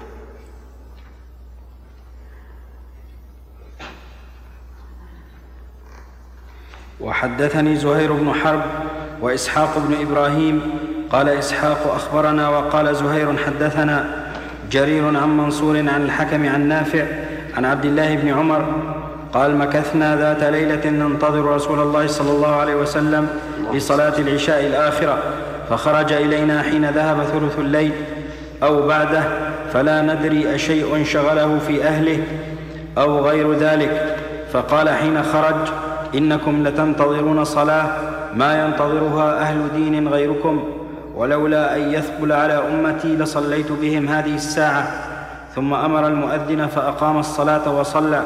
وحدثني زهير بن حرب وإسحاق بن إبراهيم قال إسحاق أخبرنا وقال زهير حدثنا جرير عن منصور عن الحكم عن نافع عن عبد الله بن عمر قال مكثنا ذات ليلة ننتظر رسول الله صلى الله عليه وسلم لصلاة العشاء الآخرة، فخرج إلينا حين ذهب ثلث الليل أو بعده، فلا ندري أشيء شغله في أهله أو غير ذلك، فقال حين خرج إنكم لتنتظرون صلاة ما ينتظرها أهل دين غيركم، ولولا أن يثقل على أمتي لصليت بهم هذه الساعة. ثم أمر المؤذن فأقام الصلاة وصلى.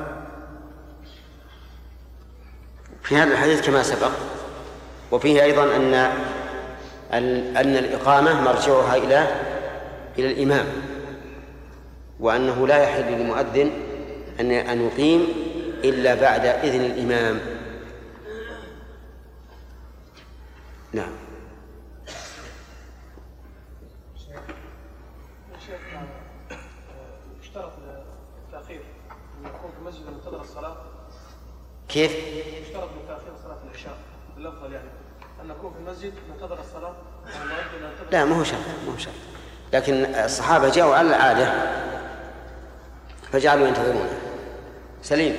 في هذا الحديث كما سبق، وفيه أيضا أن أن الإقامة مرجعها إلى إلى الإمام، وأنه لا يحل للمؤذن أن أن يقيم إلا بعد إذن الإمام. نعم. يشترط التأخير أن يكون في المسجد منتظر الصلاة. كيف؟ يشترط من تأخير صلاة العشاء بالأفضل يعني أن نكون في المسجد منتظر الصلاة. لا، ما هو شرط، ما هو شرط، لكن الصحابة جاءوا على العادة فجعلوا ينتظرونه. سليم.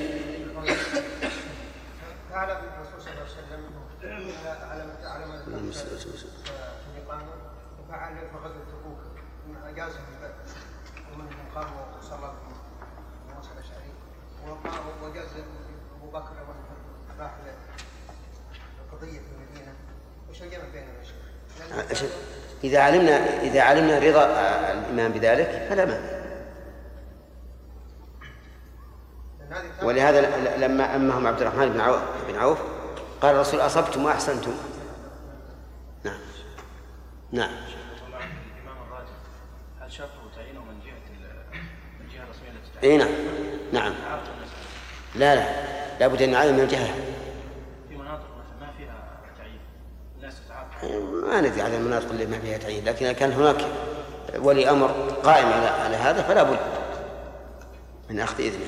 أعلم الرسول صلى الله عليه وسلم على على ما الإقامة وفعل في غزوة تبوك من أجازهم ومنهم قاموا وصلوا موسى الأشعري وجاز أبو بكر راح القضية في المدينة. وش الجمع بينهم يا شيخ؟ إذا علمنا إذا علمنا رضا الإمام بذلك فلا مانع. ولهذا لما أمهم عبد الرحمن بن عوف, بن عوف قال الرسول أصبتم وأحسنتم. نعم نعم. الإمام الراتب هل شرطه تعيينه من جهة من جهة الرسمية التي تعينه؟ نعم نعم. لا لا لابد أن يعين من الجهة. في مناطق ما فيها تعيين الناس تتعاقب. ما ندري على المناطق اللي ما فيها تعيين، لكن كان هناك ولي أمر قائم على على هذا فلا بد من أخذ إذنه.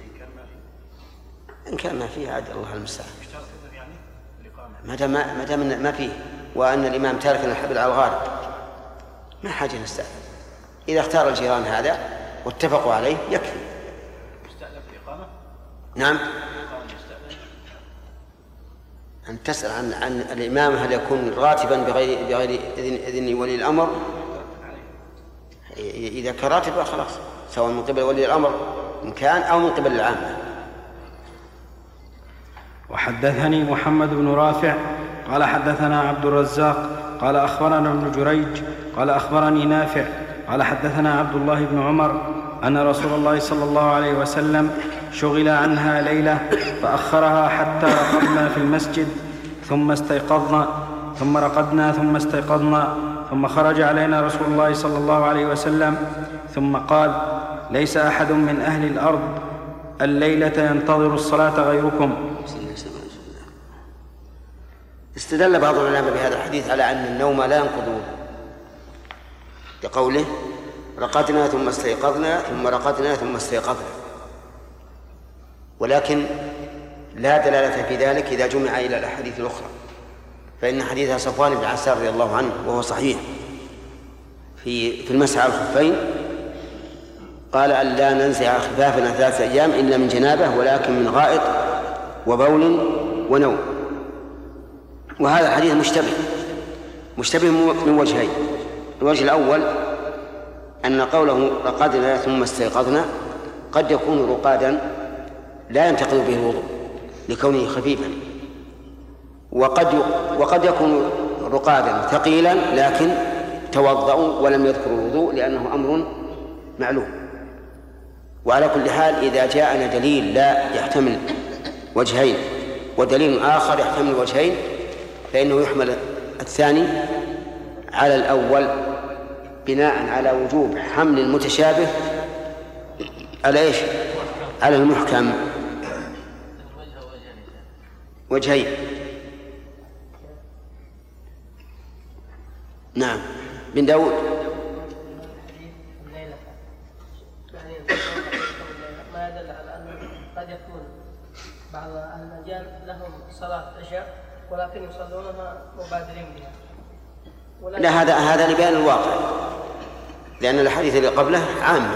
إن كان ما فيه عاد الله المستعان. ما دام ما دام ما فيه وأن الإمام تارك الحبل على الغالب ما حاجة نستأذن. إذا اختار الجيران هذا واتفقوا عليه يكفي. يستأذن في الإقامة؟ نعم. أن تسأل عن عن الإمام هل يكون راتبا بغير بغير إذن إذن ولي الأمر. إذا كان راتبا خلاص سواء من قبل ولي الأمر إن كان أو من قبل العامة. وحدثني محمد بن رافع قال حدثنا عبد الرزاق قال أخبرنا ابن جريج قال أخبرني نافع قال حدثنا عبد الله بن عمر أن رسول الله صلى الله عليه وسلم شغل عنها ليلة فأخرها حتى رقدنا في المسجد ثم استيقظنا ثم رقدنا ثم استيقظنا ثم خرج علينا رسول الله صلى الله عليه وسلم ثم قال ليس أحد من أهل الأرض الليلة ينتظر الصلاة غيركم. استدل بعض العلماء بهذا الحديث على أن النوم لا ينقض لقوله رقدنا ثم استيقظنا ثم رقدنا ثم استيقظنا، ولكن لا دلالة في ذلك إذا جمع إلى الأحاديث الأخرى، فإن حديث صفوان بن عسار رضي الله عنه وهو صحيح في في المسح على الخفين قال أن لا ننزع خفافنا ثلاثة أيام إلا من جنابه ولكن من غائط وبول ونوم. وهذا الحديث مشتبه مشتبه من وجهين. الوجه الأول أن قوله رقدنا ثم استيقظنا قد يكون رقادا لا ينتقض به الوضوء لكونه خفيفا، وقد وقد يكون رقادا ثقيلا لكن توضأوا ولم يذكروا الوضوء لأنه أمر معلوم. وعلى كل حال إذا جاءنا دليل لا يحتمل وجهين ودليل آخر يحتمل وجهين فإنه يحمل الثاني على الأول بناء على وجوب حمل المتشابه على إيش؟ على المحكم. وجهين. نعم. بن داود. ما يدل على أنه قد يكون بعض أهل المجال لهم صلاة عشاء ولكن يصلونها مبادرين بها. لا هذا هذا لبيان الواقع لأن الحديث اللي قبله عامة.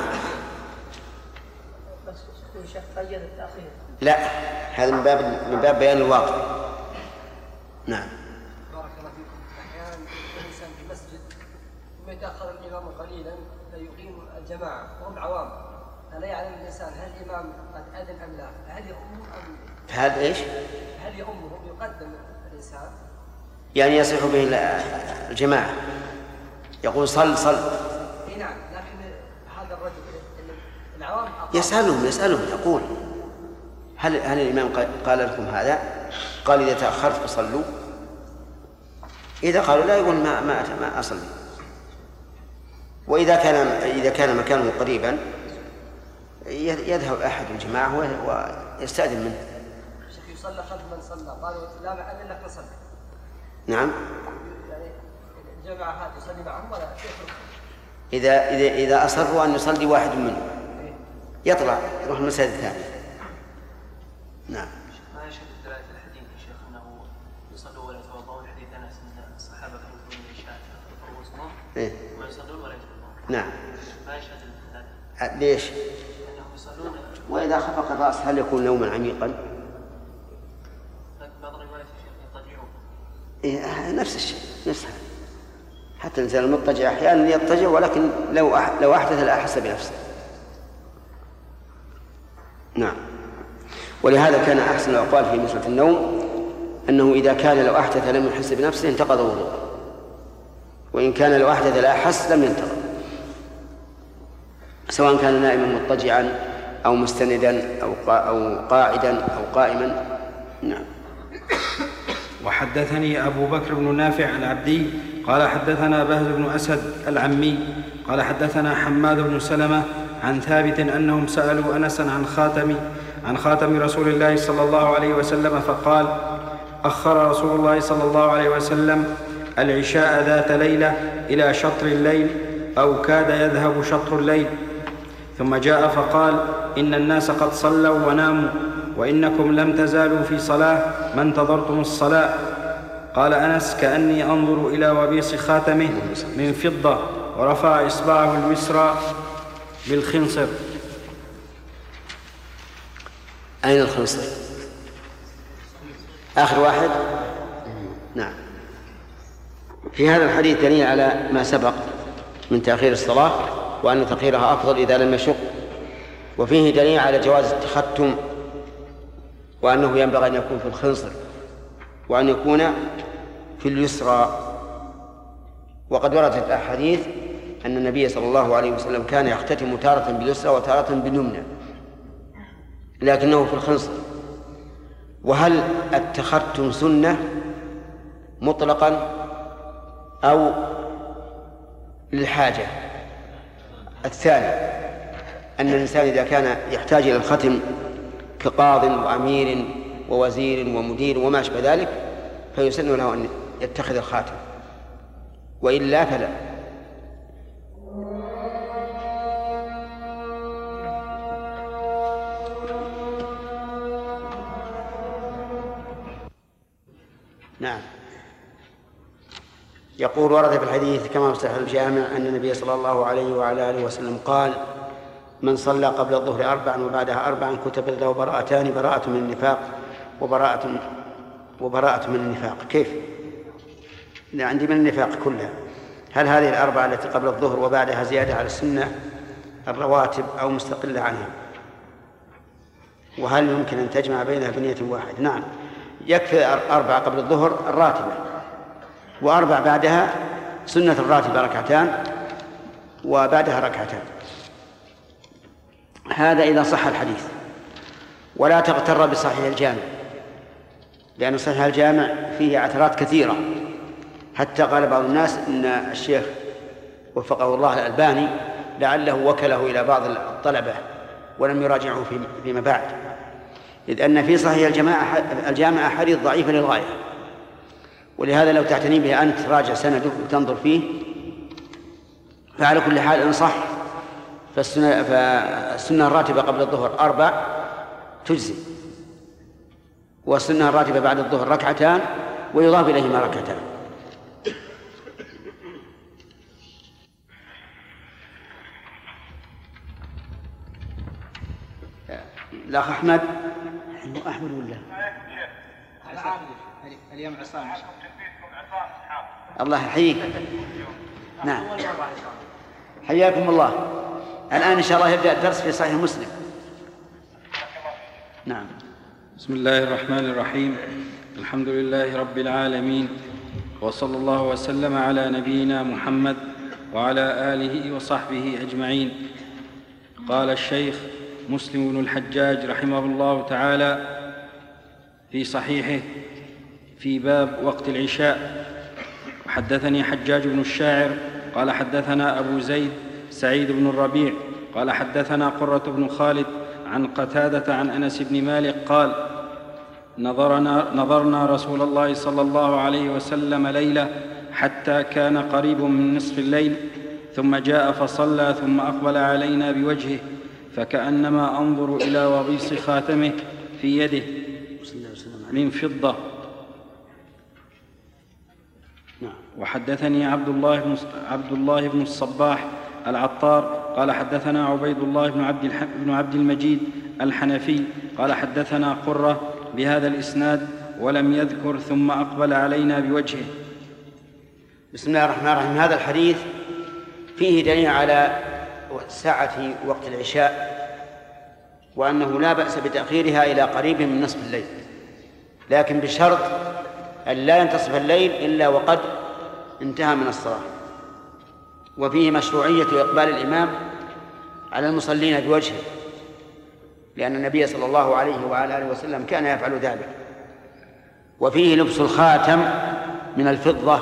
بس الشيخ قيد التأخير. لا هذا من باب من باب بيان الواقع. نعم. بارك الله فيكم. أحيانا الإنسان في مسجد ثم يتأخر الإمام قليلا فيقيم الجماعة وهم عوام، فلا يعلم الإنسان هل الإمام قد أذن أم لا، هل يؤمه أم هل إيش؟ هل يؤمه يقدم الإنسان يعني يصح به الجماعة يقول صل صل. نعم، لكن هذا الرجل العوام يسألهم يسألهم يقول هل هل الإمام قال لكم هذا؟ قال إذا تأخرت فصلوا. إذا قالوا لا يقول ما ما ما أصلي. وإذا كان إذا كان مكانه قريبا يذهب أحد الجماعة ويستأذن منه. يصلى خلف من صلى قالوا لا معنى لك نصلي. نعم. يعني الجماعة هذه يصلي معهم ولا يترك. إذا إذا إذا أصروا أن يصلي واحد منهم يطلع يروح المسجد الثاني. نعم. ما يشهد دلالة الحديث يا شيخ أنه يصلوا ولا يتوضؤون، حديث أنس أن الصحابة كانوا يصلون العشاء رؤوسهم ويصلون ولا يتوضؤون. نعم. ما يشهد الدلالة. ليش؟ أنهم يصلون. وإذا خفق الرأس هل يكون نوما عميقا؟ بعض الروايات يضطجعون. إيه نفس الشيء نفسها. حتى الإنسان المضطجع أحيانا يضطجع ولكن لو أح... لو أحدث لا أحس بنفسه. نعم. ولهذا كان أحسن الأقوال في مسألة النوم أنه إذا كان لو أحدث لم يحس بنفسه انتقض وضوءه، وإن كان لو أحدث لا أحس لم ينتقض. سواء كان نائما مضطجعا أو مستندا أو قاعدا أو قائما. نعم. وحدثني أبو بكر بن نافع العبدي قال حدثنا بهز بن أسد العمي قال حدثنا حماد بن سلمة عن ثابت أنهم سألوا أنسا عن خاتم عن خاتم رسول الله صلى الله عليه وسلم فقال أخر رسول الله صلى الله عليه وسلم العشاء ذات ليلة إلى شطر الليل أو كاد يذهب شطر الليل، ثم جاء فقال إن الناس قد صلوا وناموا وإنكم لم تزالوا في صلاة ما انتظرتم الصلاة. قال أنس كأني أنظر إلى وبيص خاتمه من فضة ورفع إصبعه اليسرى بالخنصر. أين الخنصر؟ آخر واحد. نعم. في هذا الحديث دليل على ما سبق من تأخير الصلاة وأن تأخيرها أفضل إذا لم يشق، وفيه دليل على جواز التختم وأنه ينبغي أن يكون في الخنصر وأن يكون في اليسرى. وقد وردت الأحاديث أن النبي صلى الله عليه وسلم كان يختتم تارة باليسرى وتارة باليمنى، لكنه في الخنصر. وهل التختم سنة مطلقا أو للحاجة؟ الثاني أن الإنسان إذا كان يحتاج إلى الختم كقاض وأمير ووزير ومدير وما أشبه ذلك فيسن له أن يتخذ الخاتم، وإلا فلا. نعم. يقول ورد في الحديث كما في صحيح الجامع أن النبي صلى الله عليه وعلى آله وسلم قال من صلى قبل الظهر أربعا وبعدها أربعا كتبت له براءتان، براءة من النفاق وبراءة وبراءة من النفاق. كيف؟ عندي من النفاق كلها. هل هذه الأربعة التي قبل الظهر وبعدها زيادة على السنة الرواتب أو مستقلة عنها؟ وهل يمكن أن تجمع بينها بنية واحد؟ نعم، يكفي أربعة قبل الظهر الراتبة، وأربع بعدها سنة الراتبة ركعتان وبعدها ركعتان. هذا إذا صح الحديث. ولا تغتر بصحيح الجامع، لأن صحيح الجامع فيه عثرات كثيرة، حتى قال بعض الناس إن الشيخ وفقه الله الألباني لعله وكله إلى بعض الطلبة ولم يراجعه فيما بعد، إذ أن في صحيح الجامع الجامع أحاديث ضعيفة للغاية. ولهذا لو تعتني به أنت راجع سنده وتنظر فيه، فعلى كل حال إن صح فالسنة, فالسنة الراتبة قبل الظهر أربع تجزي، والسنة الراتبة بعد الظهر ركعتان ويضاف إليهما ركعتان. الأخ أحمد. أحمد ولا اليوم عصام؟ الله يحييك. نعم، حياكم الله. الآن إن شاء الله يبدأ الدرس في صحيح مسلم. نعم. بسم الله الرحمن الرحيم. الحمد لله رب العالمين، وصلى الله وسلم على نبينا محمد وعلى آله وصحبه أجمعين. قال الشيخ مسلم بن الحجاج رحمه الله تعالى في صحيحه في باب وقت العشاء: حدثني حجاج بن الشاعر قال حدثنا أبو زيد سعيد بن الربيع قال حدثنا قرة بن خالد عن قتادة عن أنس بن مالك قال: نظرنا, نظرنا رسول الله صلى الله عليه وسلم ليلة حتى كان قريب من نصف الليل، ثم جاء فصلى ثم أقبل علينا بوجهه فكأنما أنظر إلى وبيص خاتمه في يده من فضة. وحدثني عبد الله بن عبد الله بن الصباح العطار قال حدثنا عبيد الله بن عبد بن عبد المجيد الحنفي قال حدثنا قرة بهذا الإسناد ولم يذكر ثم أقبل علينا بوجهه. بسم الله الرحمن الرحيم. هذا الحديث فيه دليل على ساعة وقت العشاء، وأنه لا بأس بتأخيرها إلى قريب من نصف الليل، لكن بشرط أن لا ينتصف الليل إلا وقد انتهى من الصلاة. وفيه مشروعية إقبال الإمام على المصلين بوجهه، لأن النبي صلى الله عليه وعلى آله وسلم كان يفعل ذلك. وفيه لبس الخاتم من الفضة،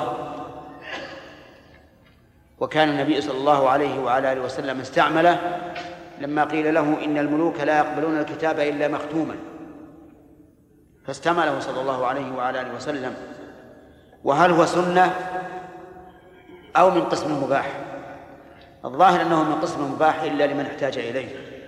وكان النبي صلى الله عليه وعلى آله وسلم استعمله لما قيل له إن الملوك لا يقبلون الكتاب إلا مختوما، فاستعمله صلى الله عليه وعلى آله وسلم. وهل هو سنة أو من قسم مباح؟ الظاهر أنه من قسم مباح إلا لمن احتاج إليه،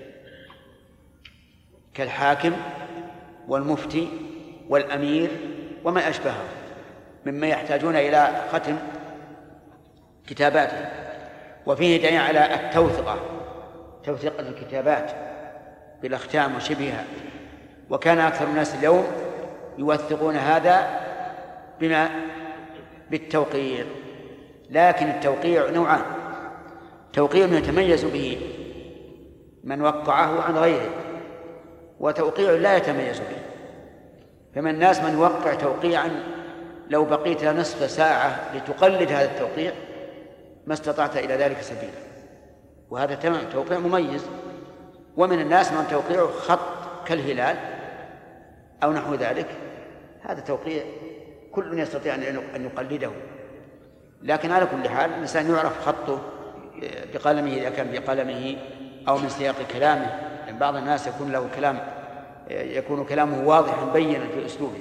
كالحاكم والمفتي والأمير وما أشبهه مما يحتاجون إلى ختم كتاباته. وفيه دليل على التوثقة، توثيق الكتابات بالأختام وشبهها، وكان أكثر الناس اليوم يوثقون هذا بما بالتوقيع. لكن التوقيع نوعان: توقيع يتميز به من وقعه عن غيره، وتوقيع لا يتميز به. فمن الناس من يوقع توقيعا لو بقيت نصف ساعة لتقلد هذا التوقيع ما استطعت إلى ذلك سبيلا، وهذا تمام توقيع مميز. ومن الناس من توقيعه خط كالهلال أو نحو ذلك، هذا توقيع كل يستطيع أن يقلده. لكن على كل حال الإنسان يعرف خطه بقلمه إذا كان بقلمه أو من سياق كلامه، لأن بعض الناس يكون له كلام يكون كلامه واضحا بينا في أسلوبه.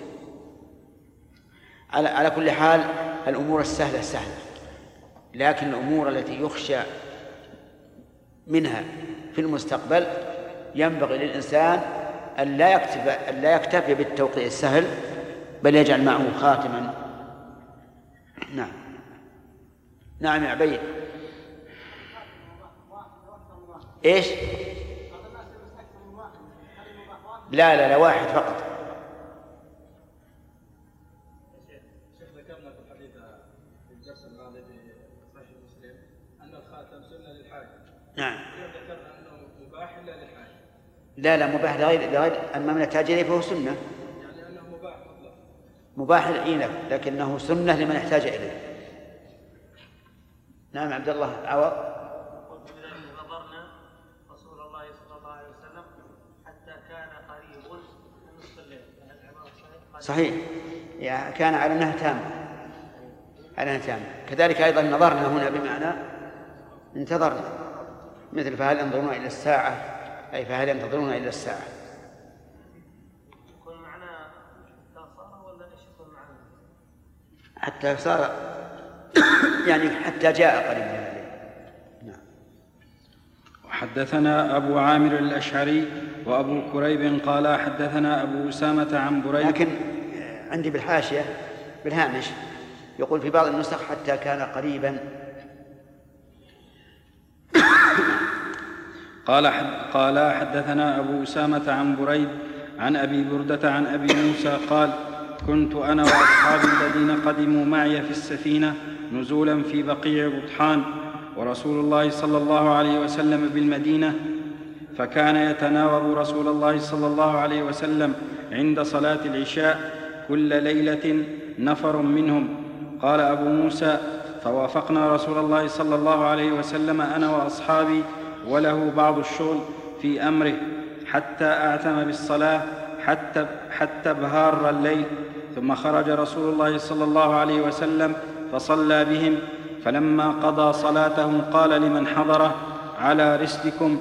على على كل حال الأمور السهلة سهلة، لكن الأمور التي يخشى منها في المستقبل ينبغي للإنسان أن لا يكتفي أن لا يكتفي بالتوقيع السهل، بل يجعل معه خاتما. نعم نعم يا عبيد. إيش؟ لا لا لا واحد فقط. شيخ ذكرنا في الحديث في الدرس الماضي في صحيح مسلم أن الخاتم سنة للحاج. نعم. ذكرنا أنه مباح إلا للحاج. لا لا مباح لغير لغير أما من يحتاج إليه فهو سنة. يعني أنه مباح مطلق. مباح للعينة لكنه سنة لمن يحتاج إليه. نعم عبد الله عوض. صحيح، يعني كان على أنها تامة، على أنها تامة. كذلك أيضا نظرنا هنا بمعنى انتظرنا، مثل فهل ينظرون إلى الساعة، أي فهل ينتظرون إلى الساعة. يكون معنا حتى صار ولا إيش يكون معنا؟ حتى صار يعني حتى جاء قريبا. نعم. وحدثنا أبو عامر الأشعري وأبو كريب قال حدثنا أبو أسامة عن بريد. لكن عندي بالحاشية بالهامش يقول في بعض النسخ حتى كان قريبا. قال قال حدثنا أبو أسامة عن بريد عن أبي بردة عن أبي موسى قال كنت أنا وأصحابي الذين قدموا معي في السفينة نزولا في بقيع بطحان ورسول الله صلى الله عليه وسلم بالمدينة، فكان يتناوب رسول الله صلى الله عليه وسلم عند صلاة العشاء كل ليلة نفر منهم. قال أبو موسى فوافقنا رسول الله صلى الله عليه وسلم أنا وأصحابي وله بعض الشغل في أمره حتى أعتم بالصلاة حتى, حتى بهار الليل، ثم خرج رسول الله صلى الله عليه وسلم فصلى بهم، فلما قضى صلاته قال لمن حضره على رسلكم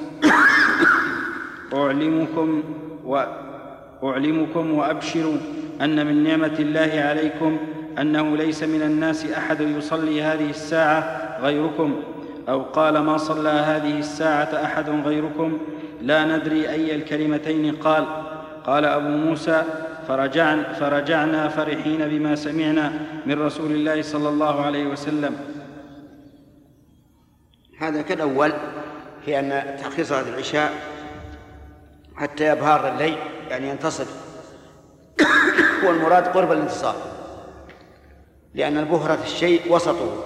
أعلمكم, وأعلمكم وأبشروا أن من نعمة الله عليكم أنه ليس من الناس أحد يصلي هذه الساعة غيركم، أو قال ما صلى هذه الساعة أحد غيركم، لا ندري أي الكلمتين قال. قال أبو موسى فرجعنا, فرجعنا فرحين بما سمعنا من رسول الله صلى الله عليه وسلم. هذا كالأول في أن تأخير صلاة العشاء حتى يبهار الليل يعني ينتصف، والمراد قرب الانتصاف، لأن البهرة في الشيء وسطه،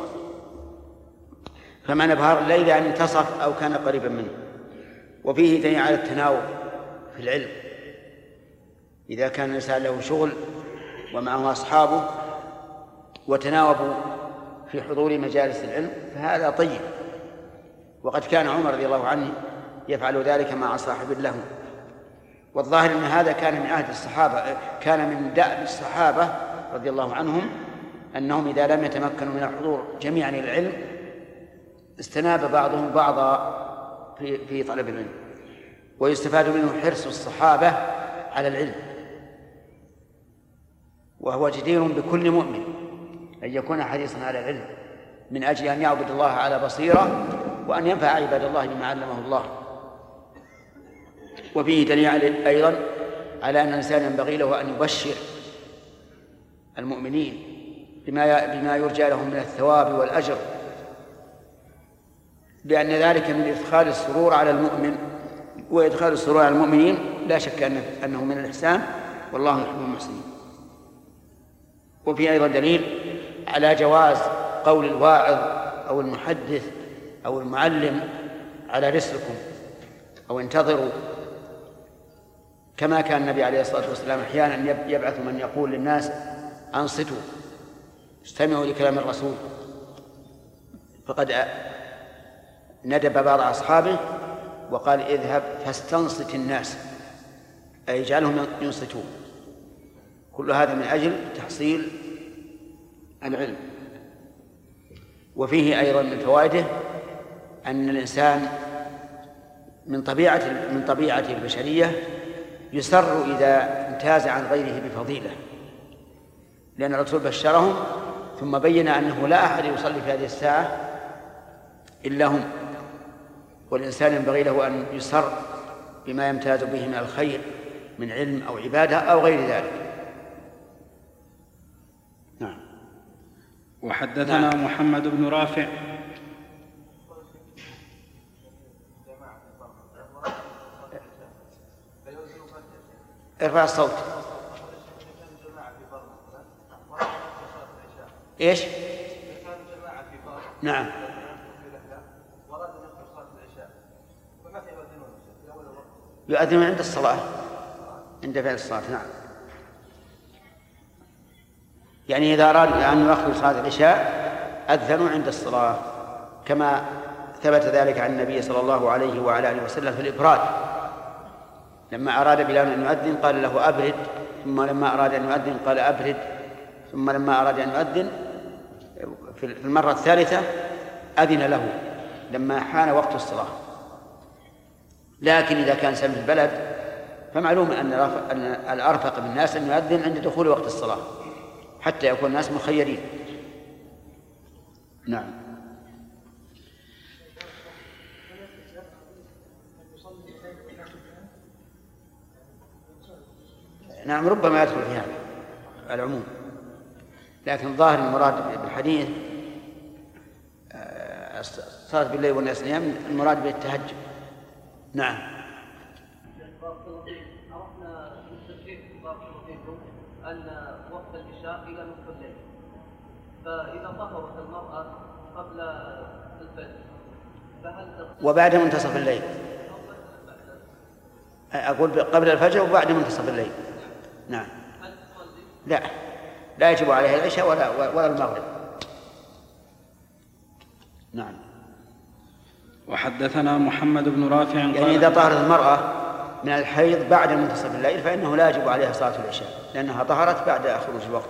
فمعنى بهار الليل يعني انتصف أو كان قريبا منه. وفيه دليل على التناوب في العلم، إذا كان الإنسان له شغل ومعه أصحابه وتناوبوا في حضور مجالس العلم فهذا طيب. وقد كان عمر رضي الله عنه يفعل ذلك مع صاحب له. والظاهر أن هذا كان من عهد الصحابة، كان من دأب الصحابة رضي الله عنهم أنهم إذا لم يتمكنوا من الحضور جميعا إلى العلم استناب بعضهم بعضا في في طلب العلم. ويستفاد منه حرص الصحابة على العلم، وهو جدير بكل مؤمن أن يكون حريصا على العلم من أجل أن يعبد الله على بصيرة وأن ينفع عباد الله بما علمه الله. وفيه دليل أيضا على أن الإنسان ينبغي له أن يبشر المؤمنين بما بما يرجى لهم من الثواب والأجر، لأن ذلك من إدخال السرور على المؤمن، وإدخال السرور على المؤمنين لا شك أنه من الإحسان، والله يحب المحسنين. وفي أيضا دليل على جواز قول الواعظ أو المحدث أو المعلم على رسلكم أو انتظروا، كما كان النبي عليه الصلاة والسلام أحيانا يبعث من يقول للناس أنصتوا استمعوا لكلام الرسول، فقد ندب بعض أصحابه وقال اذهب فاستنصت الناس، أي اجعلهم ينصتون. كل هذا من أجل تحصيل العلم. وفيه أيضا من فوائده أن الإنسان من طبيعة من طبيعته البشرية يسر إذا امتاز عن غيره بفضيلة، لأن الرسول بشرهم ثم بين أنه لا أحد يصلي في هذه الساعة إلا هم، والإنسان ينبغي له أن يسر بما يمتاز به من الخير من علم أو عبادة أو غير ذلك. نعم. وحدثنا نعم. محمد بن رافع ارفع الصوت. ايش؟ نعم. يؤذن عند الصلاة، عند فعل الصلاة. نعم. يعني إذا أراد أن يؤخر صلاة العشاء أذنوا عند الصلاة، كما ثبت ذلك عن النبي صلى الله عليه وعلى آله وسلم في الإبراد، لما أراد بلال أن يؤذن قال له أبرد، ثم لما أراد أن يؤذن قال أبرد، ثم لما أراد أن يؤذن في المرة الثالثة أذن له لما حان وقت الصلاة. لكن إذا كان سمع البلد فمعلوم أن الأرفق بالناس أن يؤذن عند دخول وقت الصلاة حتى يكون الناس مخيرين. نعم. نعم ربما يدخل في هذا العموم، لكن ظاهر المراد بالحديث الصلاة بالليل والناس نيام، المراد بالتهجد. نعم. عرفنا بالتدقيق أن وقت العشاء إلى نصف الليل، فإذا طهرت المرأة قبل الفجر فهل وبعد منتصف الليل؟ أقول قبل الفجر وبعد منتصف الليل. نعم. لا لا يجب عليها العشاء ولا ولا المغرب. نعم. وحدثنا محمد بن رافع يعني إذا طهرت المرأة من الحيض بعد منتصف الليل فإنه لا يجب عليها صلاة العشاء لأنها طهرت بعد خروج الوقت.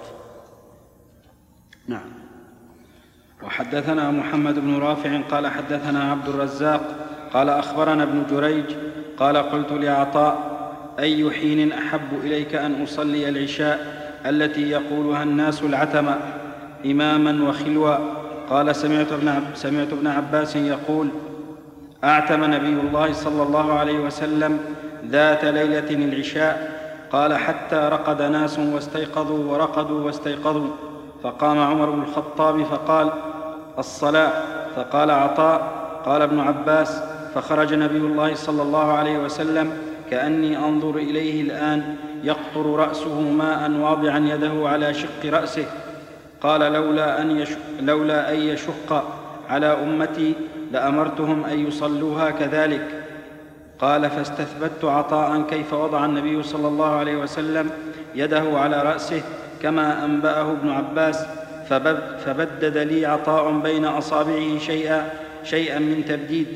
نعم. وحدثنا محمد بن رافع قال حدثنا عبد الرزاق قال أخبرنا ابن جريج قال قلت لعطاء أي حين أحب إليك أن أصلي العشاء التي يقولها الناس العتمة إماما وخلوا؟ قال سمعت ابن, عب سمعت ابن عباس يقول أعتم نبي الله صلى الله عليه وسلم ذات ليلة العشاء، قال حتى رقد ناس واستيقظوا ورقدوا واستيقظوا، فقام عمر بن الخطاب فقال الصلاة، فقال عطاء قال ابن عباس فخرج نبي الله صلى الله عليه وسلم كأني أنظر إليه الآن يقطر رأسه ماء واضعا يده على شق رأسه. قال لولا أن, يشق لولا أن يشق على أمتي لأمرتهم أن يصلوها كذلك. قال فاستثبت عطاء كيف وضع النبي صلى الله عليه وسلم يده على رأسه كما أنبأه ابن عباس، فبدد لي عطاء بين أصابعه شيئا, شيئا من تبديد،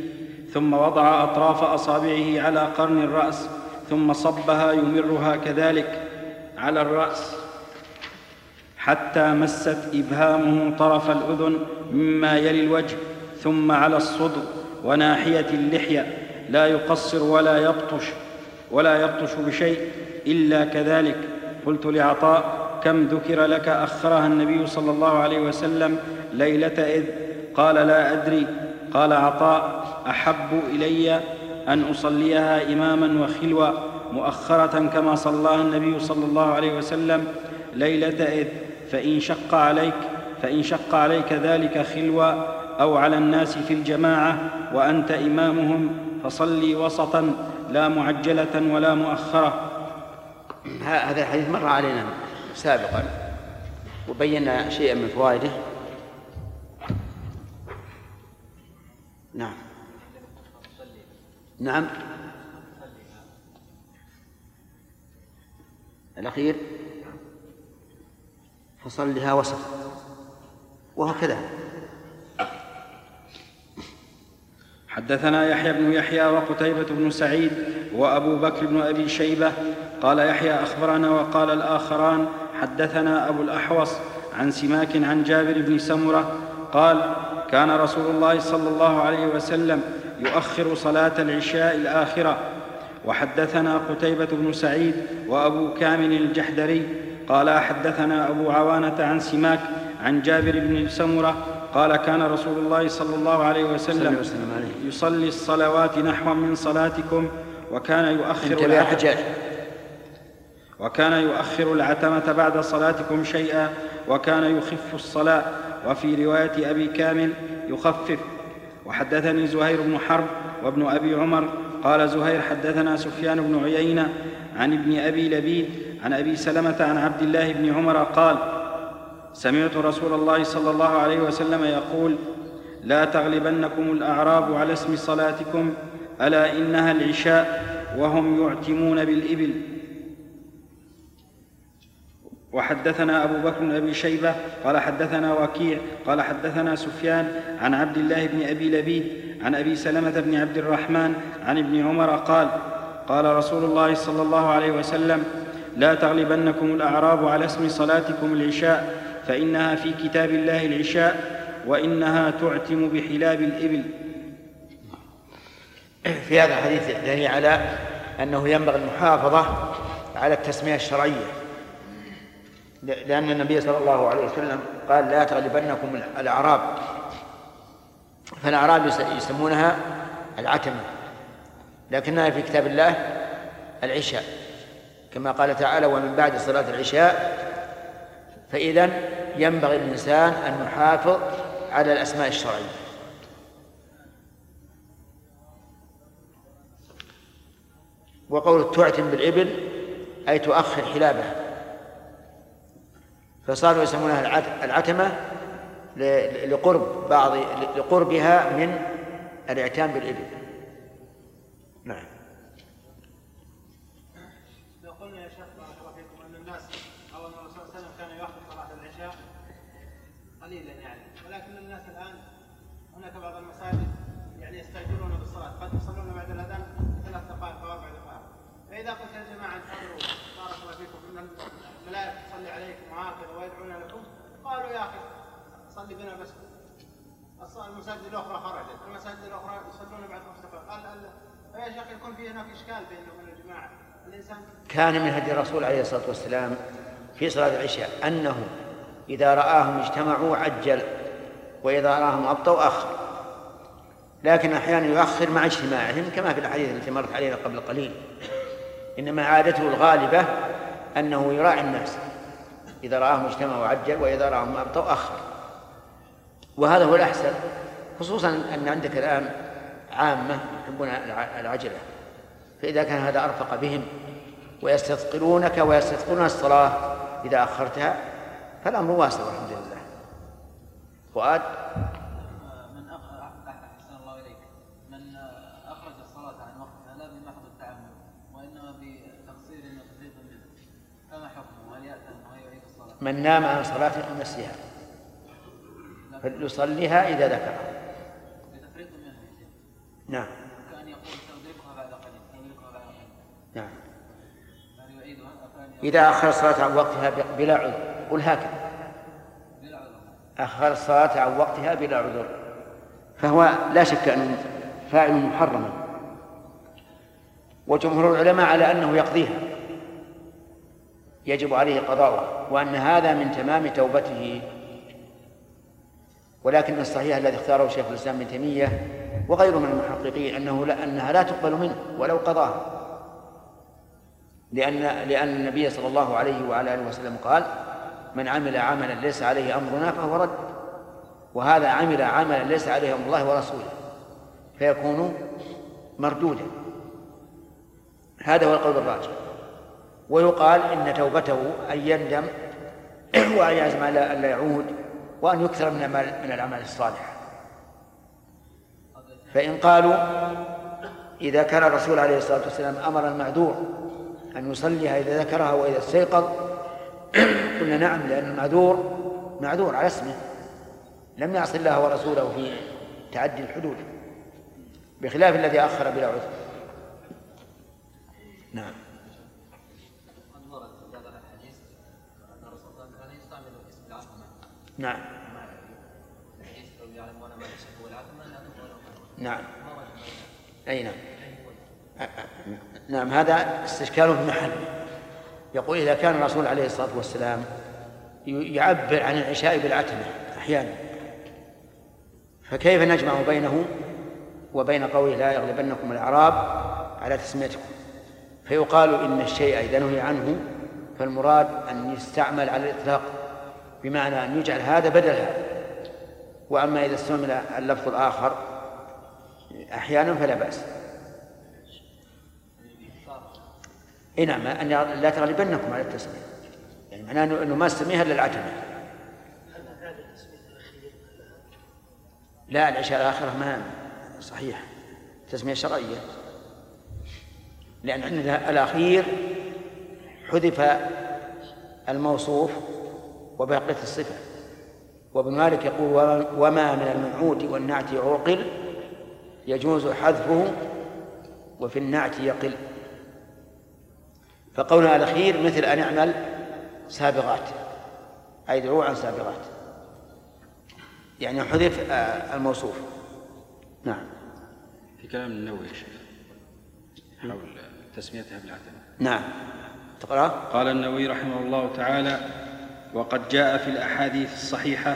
ثم وضع أطراف أصابعه على قرن الرأس ثم صبها يمرها كذلك على الرأس حتى مست إبهامه طرف الأذن مما يلي الوجه، ثم على الصدر وناحية اللحية، لا يقصر ولا يبطش ولا يبطش بشيء إلا كذلك. قلت لعطاء: كم ذكر لك أخرها النبي صلى الله عليه وسلم ليلة إذ؟ قال: لا أدري. قال عطاء: أحب إلي أن أصليها إماما وخلوة مؤخرة كما صلاها النبي صلى الله عليه وسلم ليلة إذ، فإن شق عليك فإن شق عليك ذلك خلوة أو على الناس في الجماعة وأنت إمامهم فصلي وسطا لا معجلة ولا مؤخرة. هذا الحديث مر علينا سابقا وبينا شيئا من فوائده. نعم نعم الأخير فصلها وسط، وهو كذا. حدثنا يحيى بن يحيى وقتيبة بن سعيد وأبو بكر بن أبي شيبة. قال يحيى: أخبرنا. وقال الآخران: حدثنا أبو الأحوص عن سماك عن جابر بن سمرة قال: كان رسول الله صلى الله عليه وسلم يؤخر صلاة العشاء الآخرة. وحدثنا قتيبة بن سعيد وأبو كامل الجحدري قال: حدثنا أبو عوانة عن سماك عن جابر بن سمرة قال: كان رسول الله صلى الله عليه وسلم يصلي الصلوات نحو من صلاتكم وكان يؤخر العتمة وكان يؤخر العتمة بعد صلاتكم شيئا وكان يخف الصلاة، وفي رواية أبي كامل يخفف. وحدثني زهير بن حرب وابن أبي عمر قال زهير: حدثنا سفيان بن عيينة عن ابن أبي لبيد عن أبي سلمة عن عبد الله بن عمر قال: سمعت رسول الله صلى الله عليه وسلم يقول: لا تغلبنكم الأعراب على اسم صلاتكم، ألا إنها العشاء وهم يعتمون بالإبل. وحدثنا أبو بكر بن أبي شيبة قال: حدثنا وكيع قال: حدثنا سفيان عن عبد الله بن أبي لبيد عن أبي سلمة بن عبد الرحمن عن ابن عمر قال: قال رسول الله صلى الله عليه وسلم: لا تغلبنكم الأعراب على اسم صلاتكم العشاء، فإنها في كتاب الله العشاء وإنها تعتم بحلاب الإبل. في هذا الحديث دليل على أنه ينبغي المحافظة على التسمية الشرعية، لأن النبي صلى الله عليه وسلم قال: لا تغلبنكم الأعراب، فالأعراب يسمونها العتمة، لكنها في كتاب الله العشاء كما قال تعالى: ومن بعد صلاة العشاء. فإذن ينبغي الإنسان أن يحافظ على الأسماء الشرعية. وقول تعتم بالإبل أي تؤخر حلابها، فصاروا يسمونها العتمة لقرب بعض لقربها من الاعتام بالإبل. نعم. لو قلنا يا شيخ بارك الله فيكم أن الناس أو أن الرسول صلى الله عليه وسلم كان يؤخر صلاة العشاء قليلا يعني، ولكن الناس الآن هناك بعض المساجد يعني يستعجلون بالصلاة، قد يصلون بعد الأذان ثلاث دقائق أو أربع دقائق. فإذا قلت يا جماعة انتظروا بارك الله فيكم إن الملائكة تصلي عليكم وهكذا ويدعون لكم، قالوا يا أخي صلي بنا بس. المساجد الأخرى خرجت، المساجد الأخرى يصلون بعد خمس دقائق. قال يا شيخ يكون في هناك إشكال بينه وبين الجماعة. الإنسان كان من هدي الرسول عليه الصلاة والسلام في صلاة العشاء أنه إذا رآهم اجتمعوا عجل، وإذا رآهم أبطأوا أخر، لكن أحيانا يؤخر مع اجتماعهم كما في الحديث التي مرت علينا قبل قليل. إنما عادته الغالبة أنه يراعي الناس، إذا رآهم اجتمعوا عجل وإذا رآهم أبطأوا أخر، وهذا هو الأحسن، خصوصا أن عندك الآن عامة يحبون العجلة، فإذا كان هذا أرفق بهم ويستثقلونك ويستثقلون الصلاة إذا أخرتها فالأمر واسع والحمد لله. فؤاد من أحسن الله إليك من أخرج الصلاة عن وقتها لا بمحض التعمد وإنما بتقصير وتفريط منه، فما حكمه؟ هل يأتي أنه يعيد الصلاة؟ من نام عن صلاة أو نسيها فليصليها إذا ذكرها. نعم. كان يقول تدركها بعد قليل تدركها بعد قليل. نعم. يعني يعيدها إذا أخر الصلاة عن وقتها بلا عذر، قل هكذا. بلا عذر. أخر الصلاة عن وقتها بلا عذر، فهو لا شك أنه فاعل محرما، وجمهور العلماء على أنه يقضيها، يجب عليه قضاؤها، وأن هذا من تمام توبته. ولكن الصحيح الذي اختاره شيخ الإسلام ابن تيمية وغيره من المحققين أنه لا أنها لا تقبل منه ولو قضاها، لأن لأن النبي صلى الله عليه وعلى آله وسلم قال: من عمل عملا ليس عليه أمرنا فهو رد، وهذا عمل عملا ليس عليه أمر الله ورسوله فيكون مردودا. هذا هو القول الراجح. ويقال إن توبته أن يندم وأن يعزم على أن لا يعود، وأن يكثر من من الأعمال الصالحة. فإن قالوا إذا كان الرسول عليه الصلاة والسلام أمر المعذور أن يصليها إذا ذكرها وإذا استيقظ، قلنا نعم، لأن المعذور معذور على اسمه، لم يعص الله ورسوله في تعدي الحدود، بخلاف الذي أخر بلا عذر. نعم. نعم. نعم. أي نعم. نعم، هذا استشكال في محل. يقول إذا كان الرسول عليه الصلاة والسلام يعبر عن العشاء بالعتمة أحيانا، فكيف نجمع بينه وبين قوله لا يغلبنكم الأعراب على تسميتكم؟ فيقال إن الشيء إذا نهي عنه فالمراد أن يستعمل على الإطلاق، بمعنى أن يجعل هذا بدل هذا. وأما إذا استعمل اللفظ الآخر أحيانا فلا بأس. إيه نعم، أن لا تغلبنكم على التسمية، يعني معناه أنه ما استميها إلا العتمة. لا، العشاء الآخرة ما صحيح، تسمية شرعية، لأن عندنا الأخير حذف الموصوف وبقيت الصفة. وابن مالك يقول: وما من المنعوت والنعت عوقل يجوز حذفه وفي النعت يقل. فقولنا الأخير مثل أن يعمل سابغات، أي دروعا سابغات، يعني حذف الموصوف. نعم. في كلام النووي يا شيخ حول تسميتها بالعتمة. نعم، تقرأ. قال النووي رحمه الله تعالى: وقد جاء في الأحاديث الصحيحة.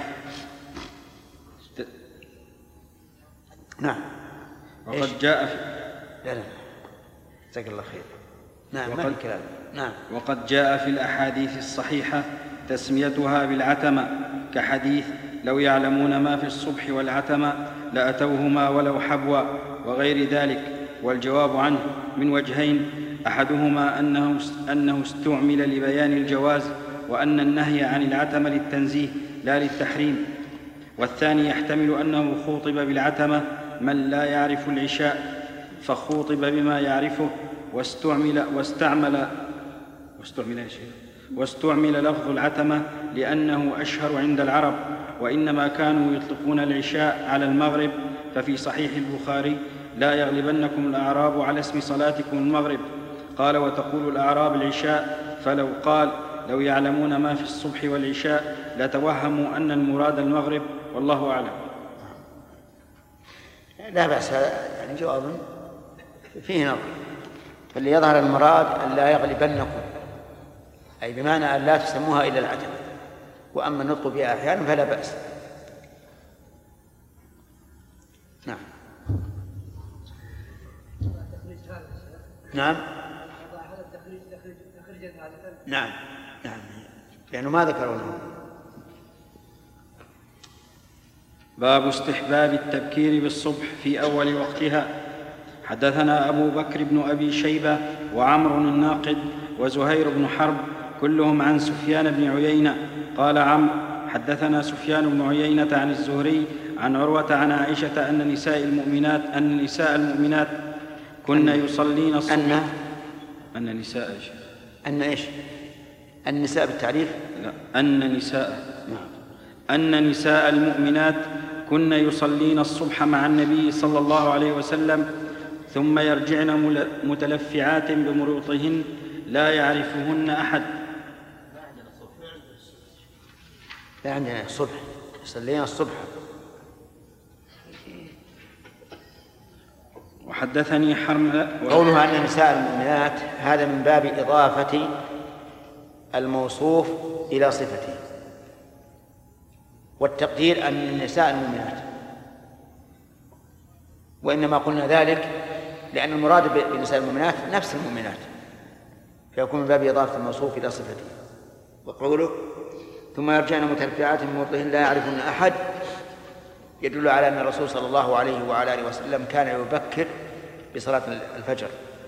نعم. وقد جاء في لا لا جزاك الله خير. نعم. وقد... ما كلام. نعم. وقد جاء في الأحاديث الصحيحة تسميتها بالعتمة، كحديث: لو يعلمون ما في الصبح والعتمة لأتوهما ولو حبوا، وغير ذلك. والجواب عنه من وجهين: أحدهما أنه أنه استعمل لبيان الجواز، وأن النهي عن العتمة للتنزيه لا للتحريم. والثاني يحتمل أنه خوطب بالعتمة من لا يعرف العشاء فخوطب بما يعرفه، واستعمل واستعمل واستعمل يا شيخ واستعمل لفظ العتمة لأنه أشهر عند العرب، وإنما كانوا يطلقون العشاء على المغرب. ففي صحيح البخاري: لا يغلبنكم الأعراب على اسم صلاتكم المغرب. قال: وتقول الأعراب العشاء، فلو قال: لو يعلمون ما في الصبح والعشاء لتوهموا أن المراد المغرب، والله أعلم. لا بأس، يعني جواب فيه نظر. فاللي يظهر المراد أن لا يغلبنكم، أي بمعنى أن لا تسموها إلا العتمة، وأما النطق بها أحيانا فلا بأس. نعم. نعم. نعم. نعم، لأنه ما ذكرونه. باب استحباب التبكير بالصبح في أول وقتها. حدثنا أبو بكر بن أبي شيبة وعمر الناقد وزهير بن حرب كلهم عن سفيان بن عيينة. قال عمرو: حدثنا سفيان بن عيينة عن الزهري عن عروة عن عائشة أن نساء المؤمنات أن نساء المؤمنات كن يصلين الصبح. أن أن نساء إيش؟ أن إيش؟ النساء بالتعريف؟ لا، أن نساء. أن نساء المؤمنات كن يصلين الصبح مع النبي صلى الله عليه وسلم ثم يرجعن متلفعات بمروطهن لا يعرفهن أحد. لا عندنا الصبح، يصلين الصبح. وحدثني حرملة قولها أن نساء المؤمنات هذا من باب إضافة الموصوف إلى صفته، والتقدير أن النساء المؤمنات، وإنما قلنا ذلك لأن المراد بالنساء المؤمنات نفس المؤمنات، فيكون من باب إضافة الموصوف إلى صفته. وقوله ثم يرجعن متلفعات من مرضهن لا يعرفن أحد يدل على أن الرسول صلى الله عليه وعلى آله وسلم كان يبكر بصلاة الفجر.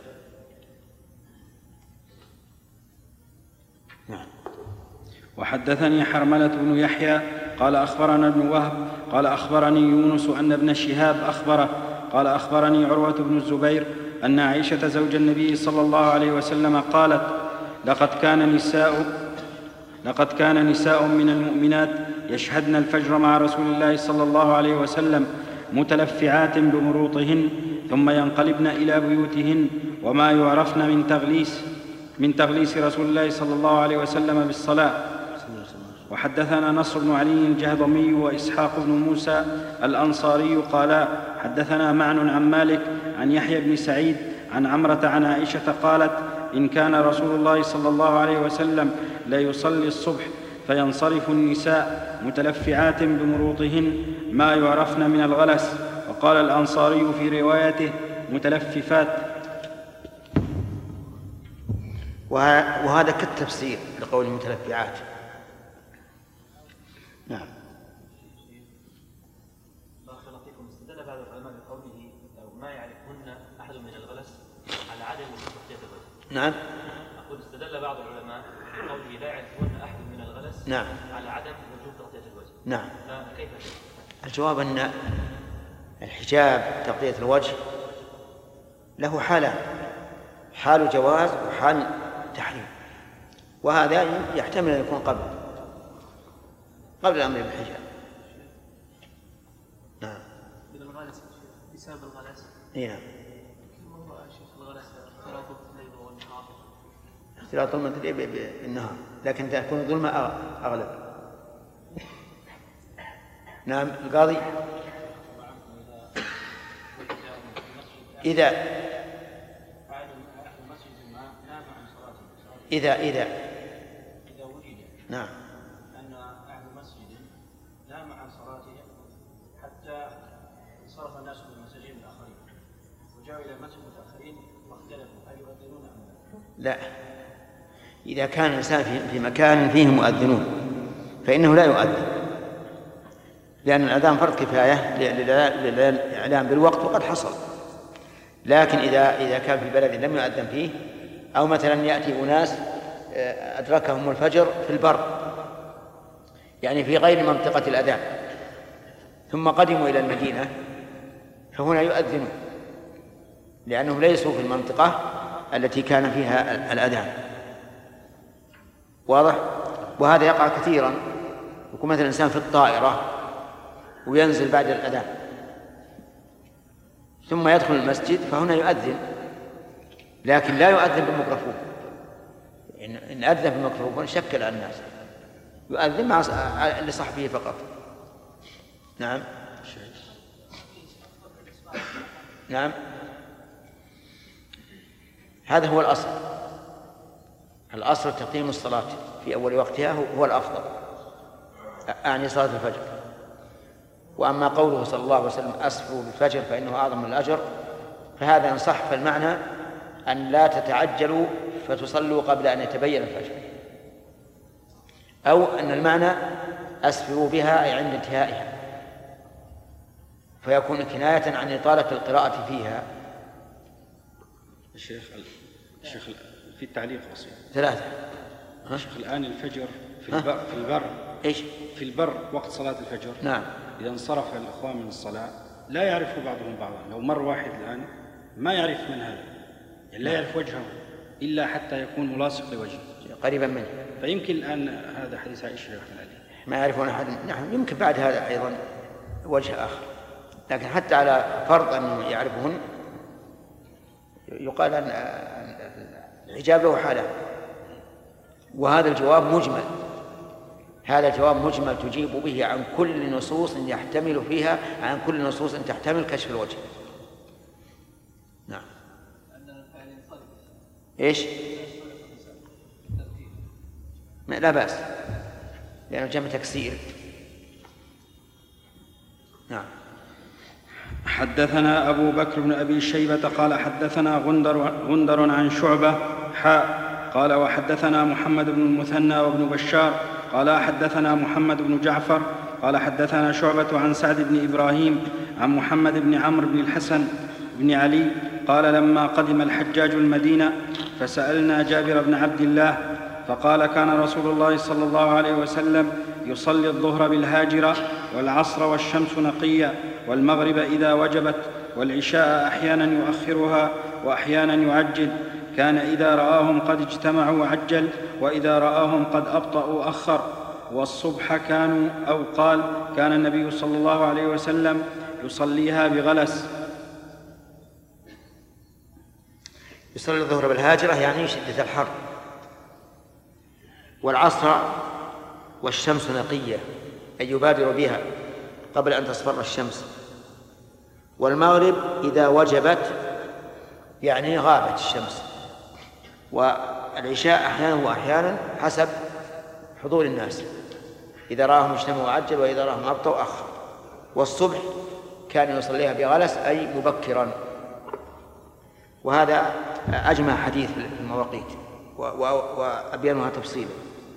نعم. وحدثني حرملة بن يحيى قال أخبرنا ابن وهب قال أخبرني يونس أن ابن شهاب أخبره قال أخبرني عروة بن الزبير أن عائشة زوج النبي صلى الله عليه وسلم قالت لقد كان نساء لقد كان نساء من المؤمنات يشهدن الفجر مع رسول الله صلى الله عليه وسلم متلفعات بمروطهن ثم ينقلبن إلى بيوتهن وما يعرفن من تغليس من تغليس رسول الله صلى الله عليه وسلم بالصلاة. وحدثنا نصر بن علي الجهضمي وإسحاق بن موسى الأنصاري قالا حدثنا معن عن مالك عن يحيى بن سعيد عن عمرة عن عائشة قالت إن كان رسول الله صلى الله عليه وسلم لا يصلي الصبح فينصرف النساء متلفعات بمروطهن ما يعرفن من الغلس. وقال الأنصاري في روايته متلففات. وهذا كالتفسير لقول المتلفعات. نعم. بارك الله فيكم. استدل بعض العلماء بقوله ما يعرفهن أحد من الغلس على عدم وجود تغطية الوجه. نعم. أقول استدل بعض العلماء بقوله لا يعرفهن أحد من الغلس نعم. على عدم وجود تغطية الوجه. نعم. فكيف ذلك؟ الجواب أن الحجاب تغطية الوجه له حالان، حال جواز وحال تحريم، وهذا يحتمل أن يكون قبل قبل الأمر بالحجاب. نعم. بالغلس بسبب الغلس. إيه نعم. ما هو شيخ الغلس اختلاط الليل والنهار؟ اختلاط الليل بالنهار، لكن تكون الظلمة أغلب. نعم. القاضي إذا إذا إذا إذا وجد نعم أن أهل مسجد نام عن صلاته حتى انصرف الناس من المساجين الآخرين وجاءوا إلى مسجد المتأخرين واختلفوا هل يؤذنون أم لا؟ لا. إذا كان الإنسان في مكان فيه مؤذنون فإنه لا يؤذن، لأن الأذان فرض كفاية للإعلام بالوقت وقد حصل. لكن إذا إذا كان في بلد لم يؤذن فيه، أو مثلا يأتي أناس أدركهم الفجر في البر يعني في غير منطقة الأذان ثم قدموا إلى المدينة، فهنا يؤذنون لأنهم ليسوا في المنطقة التي كان فيها الأذان. واضح؟ وهذا يقع كثيرا. يكون مثلا إنسان في الطائرة وينزل بعد الأذان ثم يدخل المسجد، فهنا يؤذن لكن لا يؤذن بالميكروفون. إن أذن بالميكروفون شكل على الناس، يؤذن مع لصحبه فقط. نعم. نعم. هذا هو الأصل. الأصل تقديم الصلاة في أول وقتها هو الأفضل، أعني صلاة الفجر. وأما قوله صلى الله عليه وسلم أسفروا بالفجر فإنه أعظم من الأجر، فهذا إن صح فالمعنى أن لا تتعجلوا فتصلوا قبل أن يتبين الفجر، أو أن المعنى أسفروا بها أي عند انتهائها، فيكون كناية عن إطالة القراءة فيها. الشيخ الشيخ في التعليق بسيط ثلاثة. الشيخ الآن الفجر في البر في البر إيش؟ في البر وقت صلاة الفجر. نعم. إذا انصرف الإخوان من الصلاة لا يعرف بعضهم بعضا. لو مر واحد الآن ما يعرف من هذا، يعني لا يعرف وجهه إلا حتى يكون ملاصق لوجهه قريبا منه. فيمكن الآن هذا حديث عائشة رحمة الله عليه ما يعرفون أحد. نعم. يمكن بعد هذا أيضا وجه آخر، لكن حتى على فرض أنه يعرفهن يقال أن الحجاب له حالة. وهذا الجواب مجمل، هذا الجواب مجمل تجيب به عن كل نصوص يحتمل فيها عن كل نصوص تحتمل كشف الوجه. نعم. إيش؟ لا بأس لأنه جمع تكسير. نعم. حدثنا أبو بكر بن أبي شيبة قال حدثنا غندر, غندر عن شعبة حاء قال وحدثنا محمد بن المثنى وابن بشار قال حدثنا محمد بن جعفر قال حدثنا شعبة عن سعد بن إبراهيم عن محمد بن عمرو بن الحسن بن علي قال لما قدم الحجاج المدينة فسألنا جابر بن عبد الله فقال كان رسول الله صلى الله عليه وسلم يصلي الظهر بالهاجرة والعصر والشمس نقية والمغرب إذا وجبت والعشاء أحيانا يؤخرها وأحيانا يعجل كان إذا رآهم قد اجتمعوا عجل وإذا رآهم قد أبطأوا أخر والصبح كانوا أو قال كان النبي صلى الله عليه وسلم يصليها بغلس. يصلي الظهر بالهاجرة يعني شدة الحر، والعصر والشمس نقية أي يبادر بها قبل أن تصفر الشمس، والمغرب إذا وجبت يعني غابت الشمس، والعشاء أحيانا وأحيانا حسب حضور الناس إذا راهم اجتمعوا عجل وإذا راهم أبطأوا أخر، والصبح كان يصليها بغلس أي مبكرا. وهذا أجمع حديث المواقيت وأبينها تفصيلا.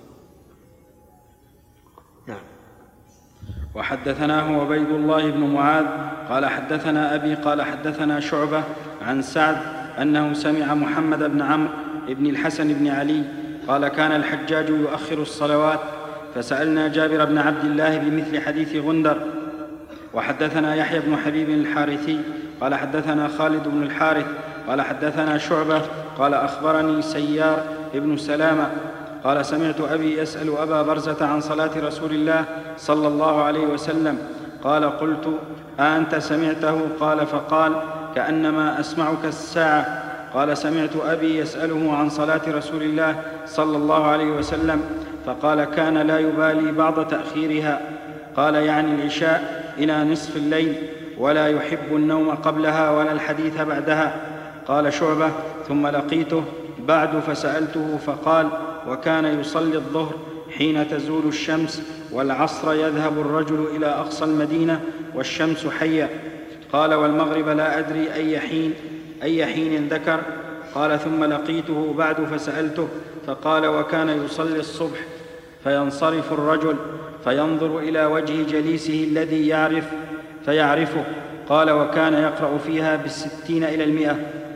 نعم. وحدثناه عبيد الله بن معاذ قال حدثنا أبي قال حدثنا شعبة عن سعد أنه سمع محمد بن عمرو بن الحسن بن علي قال كان الحجاج يؤخر الصلوات فسألنا جابر بن عبد الله بمثل حديث غندر. وحدثنا يحيى بن حبيب الحارثي قال حدثنا خالد بن الحارث قال حدثنا شعبة قال أخبرني سيار ابن سلامة قال سمعت أبي يسأل أبا برزة عن صلاة رسول الله صلى الله عليه وسلم قال قلت أأنت سمعته؟ قال فقال كأنما أسمعك الساعة. قال سمعت أبي يسأله عن صلاة رسول الله صلى الله عليه وسلم فقال كان لا يبالي بعض تأخيرها، قال يعني العشاء إلى نصف الليل، ولا يحب النوم قبلها ولا الحديث بعدها. قال شعبة ثم لقيته بعد فسألته فقال وكان يصلي الظهر حين تزول الشمس والعصر يذهب الرجل إلى أقصى المدينة والشمس حية. قال والمغرب لا أدري أي حين أي حين ذكر. قال ثم لقيته بعد فسألته فقال وكان يصلي الصبح فينصرف الرجل فينظر إلى وجه جليسه الذي يعرف فيعرفه. قال وكان يقرأ فيها بالستين إلى المئة.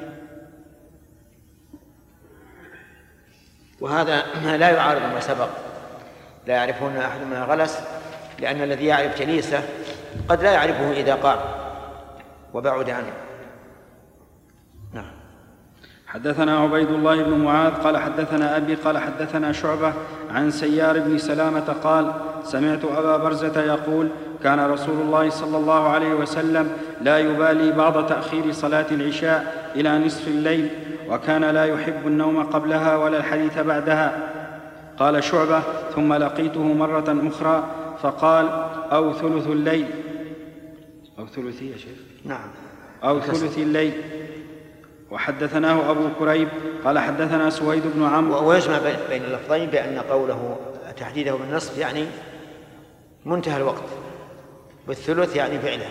وهذا لا يعارض ما سبق، لا يعرفون أحد منها غلس، لأن الذي يعرف جليسه قد لا يعرفه إذا قام وبعد عنه. نعم. حدثنا عبيد الله بن معاذ قال حدثنا أبي قال حدثنا شعبة عن سيار بن سلامة قال سمعت أبا برزة يقول كان رسول الله صلى الله عليه وسلم لا يبالي بعض تأخير صلاة العشاء إلى نصف الليل، وكان لا يحب النوم قبلها ولا الحديث بعدها. قال شعبة ثم لقيته مرة أخرى فقال أو ثلث الليل أو ثلثي يا شيخ نعم أو ثلث الليل. وحدثناه أبو كريب قال حدثنا سويد بن عمرو. ويجمع بين اللفظين بأن قوله تحديده بالنصف يعني منتهى الوقت، بالثلث يعني فعلها.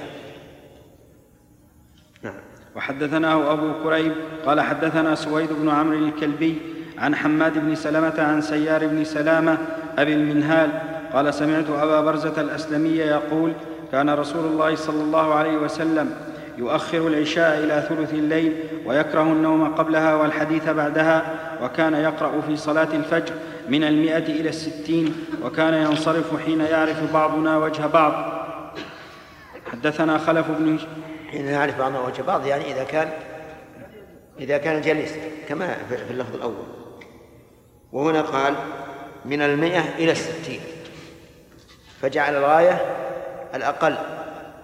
نعم. وحدثناه أبو كريب قال حدثنا سويد بن عمرو الكلبي عن حماد بن سلمة عن سيار بن سلامة أبي المنهال قال سمعت أبا برزة الأسلمي يقول كان رسول الله صلى الله عليه وسلم يؤخر العشاء إلى ثلث الليل ويكره النوم قبلها والحديث بعدها، وكان يقرأ في صلاة الفجر من المئة إلى الستين، وكان ينصرف حين يعرف بعضنا وجه بعض. حدثنا خلف بن حين يعرف بعضنا وجه بعض يعني إذا كان إذا كان جالس كما في اللفظ الأول. وهنا قال من المئة إلى الستين، فجعل الغاية الأقل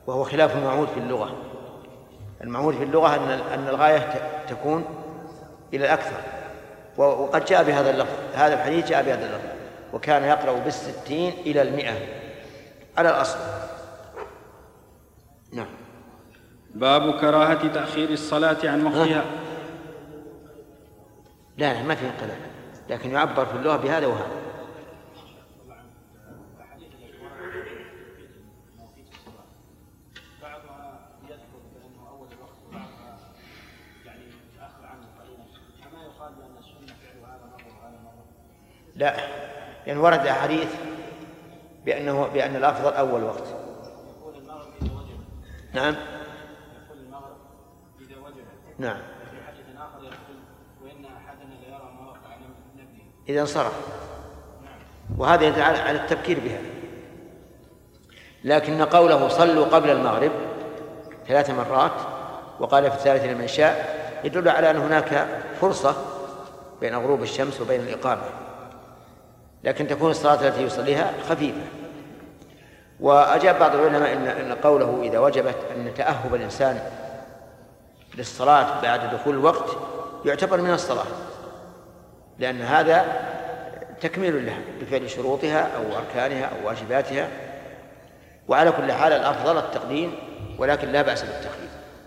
وهو خلاف المعهود في اللغة. المعهود في اللغة أن أن الغاية تكون إلى الأكثر، وقد جاء بهذا اللفظ، هذا الحديث جاء بهذا اللفظ، وكان يقرأ بالستين إلى المئة على الأصل. نعم. باب كراهة تأخير الصلاة عن وقتها. لا لا ما في انقلاب، لكن يعبر في اللغة بهذا وهذا. لا، لأن ورد أحاديث بأنه بأن الأفضل أول وقت. نعم. نعم. إذا انصرف، وهذا يدل على التبكير بها. لكن قوله صلوا قبل المغرب ثلاث مرات وقال في الثالث لمن شاء يدل على أن هناك فرصة بين غروب الشمس وبين الإقامة، لكن تكون الصلاة التي يصليها خفيفة. وأجاب بعض العلماء إن قوله إذا وجبت أن تأهب الإنسان للصلاة بعد دخول الوقت يعتبر من الصلاة، لأن هذا تكميل لها بفعل شروطها أو أركانها أو واجباتها. وعلى كل حال الأفضل التقديم، ولكن لا بأس بالتخفيف.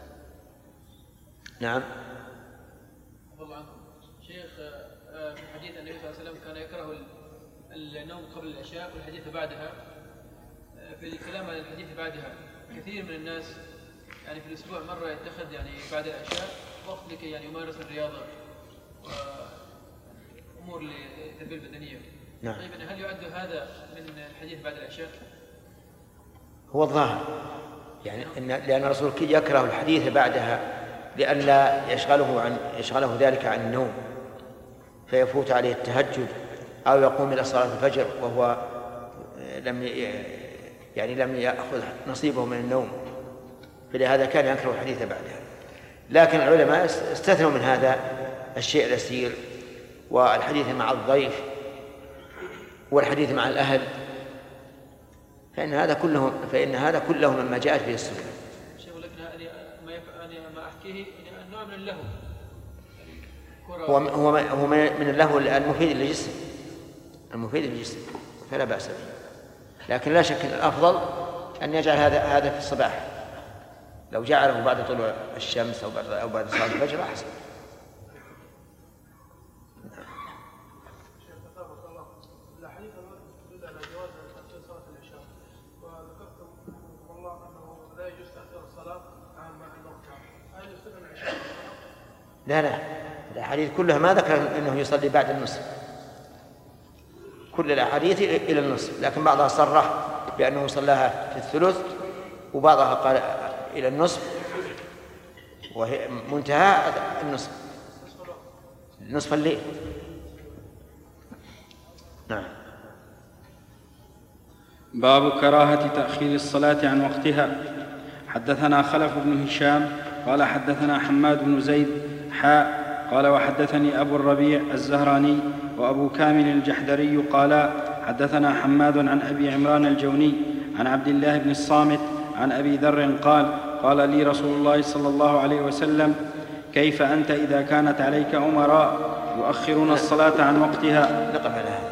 نعم. الله عنكم شيخ، في حديث النبي صلى الله عليه وسلم كان يكره النوم قبل العشاء والحديث بعدها. في الكلام عن الحديث بعدها كثير من الناس يعني في الأسبوع مرة يتخذ يعني بعد العشاء وقت لكي يعني يمارس الرياضة وأمور للتربية البدنية. نعم. طيب هل يعد هذا من الحديث بعد العشاء؟ هو الظاهر يعني إن لأن الرسول يكره الحديث بعدها لئلا يشغله عن يشغله ذلك عن النوم فيفوت عليه التهجد أو يقوم إلى صلاة الفجر وهو لم يعني لم يأخذ نصيبه من النوم، فلهذا كان يكره الحديث بعدها. لكن العلماء استثنوا من هذا الشيء اليسير والحديث مع الضيف والحديث مع الأهل، فإن هذا كله فإن هذا كله مما جاءت به السنة. شيخ لكن أنا ما أحكيه النوع من اللهو. هو هو هو من اللهو المفيد للجسم المفيد للجسم فلا بأس به، لكن لا شك أن الأفضل أن يجعل هذا هذا في الصباح، لو جعله بعد طلوع الشمس أو بعد أو بعد صلاة الفجر أحسن. لا لا الأحاديث كلها ما ذكر أنه يصلي بعد النصف، كل الأحاديث إلى النصف، لكن بعضها صرح بأنه صلاها في الثلث وبعضها قال إلى النصف وهي منتهى النصف نصف الليل. نعم. باب كراهة تأخير الصلاة عن وقتها. حدثنا خلف بن هشام قال حدثنا حماد بن زيد حاء قال وحدثني أبو الربيع الزهراني وأبو كامل الجحدري قال حدثنا حماد عن أبي عمران الجوني عن عبد الله بن الصامت عن أبي ذر قال قال لي رسول الله صلى الله عليه وسلم كيف أنت إذا كانت عليك أمراء يؤخرون الصلاة عن وقتها. نقف على هذا.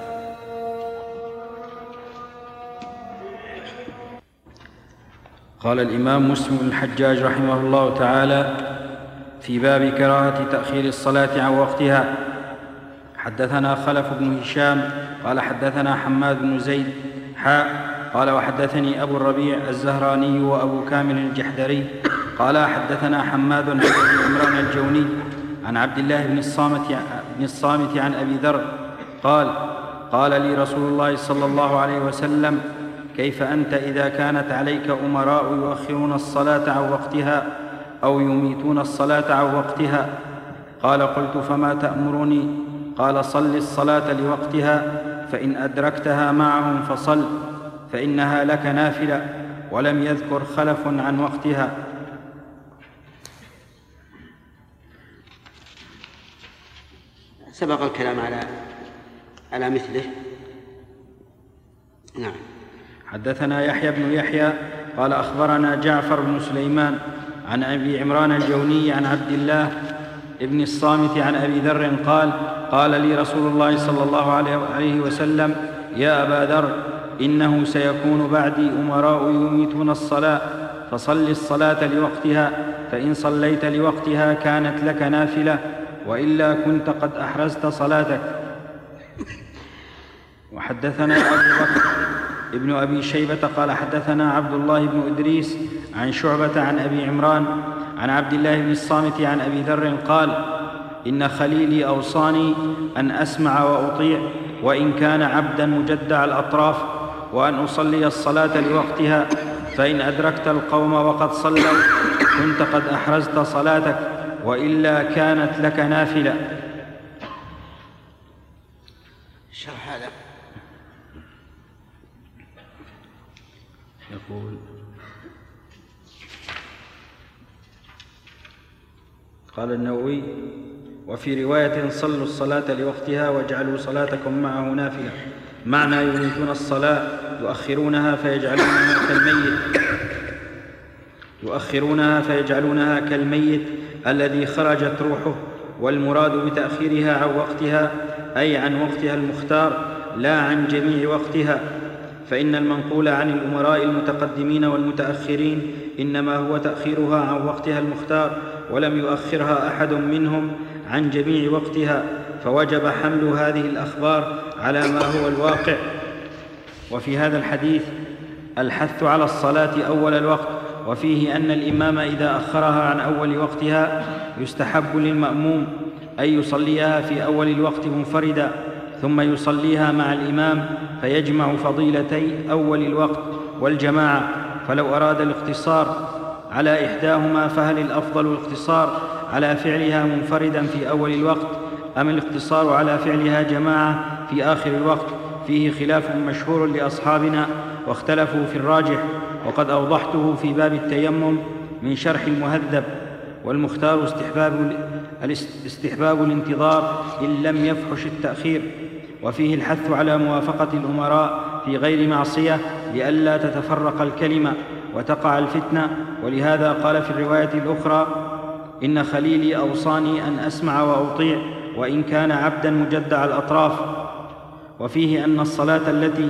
قال الإمام مسلم بن الحجاج رحمه الله تعالى في باب كراهة تأخير الصلاة عن وقتها. حدثنا خلف بن هشام قال حدثنا حماد بن زيد حاء قال وحدثني أبو الربيع الزهراني وأبو كامل الجحدري قال حدثنا حماد عن أبي عمران الجوني عن عبد الله بن الصامت بن الصامت عن أبي ذر قال قال لي رسول الله صلى الله عليه وسلم كيف أنت إذا كانت عليك أمراء يؤخرون الصلاة عن وقتها أو يميتون الصلاة عن وقتها. قال قلت فما تأمرني؟ قال صل الصلاة لوقتها فإن أدركتها معهم فصل فإنها لك نافلة. ولم يذكر خلف عن وقتها. سبق الكلام على على مثله. نعم. حدثنا يحيى بن يحيى قال أخبرنا جعفر بن سليمان عن أبي عمران الجوني عن عبد الله ابن الصامت عن أبي ذر قال قال لي رسول الله صلى الله عليه وسلم يا أبا ذر إنه سيكون بعدي أمراء يميتون الصلاة فصل الصلاة لوقتها فإن صليت لوقتها كانت لك نافلة وإلا كنت قد أحرزت صلاتك. وحدثنا أبو بكر ابن أبي شيبة قال حدثنا عبد الله بن إدريس عن شعبة عن أبي عمران عن عبد الله بن الصامت عن أبي ذر قال إن خليلي أوصاني أن أسمع وأطيع وإن كان عبدا مجدع الأطراف وأن أصلي الصلاة لوقتها فإن أدركت القوم وقد صلوا كنت قد أحرزت صلاتك وإلا كانت لك نافلة. شرح هذا يقول قال النووي وفي رواية صلوا الصلاة لوقتها واجعلوا صلاتكم معه نافلة معنى يميتون الصلاة يؤخرونها فيجعلونها كالميت يؤخرونها فيجعلونها كالميت الذي خرجت روحه والمراد بتأخيرها عن وقتها أي عن وقتها المختار لا عن جميع وقتها فإن المنقول عن الأمراء المتقدمين والمتأخرين إنما هو تأخيرها عن وقتها المختار ولم يؤخرها أحد منهم عن جميع وقتها فوجب حمل هذه الأخبار على ما هو الواقع. وفي هذا الحديث الحث على الصلاة أول الوقت وفيه أن الإمام إذا أخرها عن أول وقتها يستحب للمأموم أن يصليها في أول الوقت منفردا ثم يصليها مع الإمام فيجمع فضيلتي أول الوقت والجماعة فلو أراد الاقتصار على إحداهما فهل الأفضل الاقتصار على فعلها منفردا في أول الوقت أم الاقتصار على فعلها جماعة في آخر الوقت فيه خلاف مشهور لأصحابنا واختلفوا في الراجح وقد أوضحته في باب التيمم من شرح المهذب والمختار استحباب, استحباب الانتظار إن لم يفحش التأخير وفيه الحث على موافقة الأمراء في غير معصية لئلا تتفرق الكلمة وتقع الفتنة ولهذا قال في الرواية الأخرى إن خليلي أوصاني أن أسمع وأطيع وإن كان عبدا مجدع الأطراف. وفيه أن الصلاة التي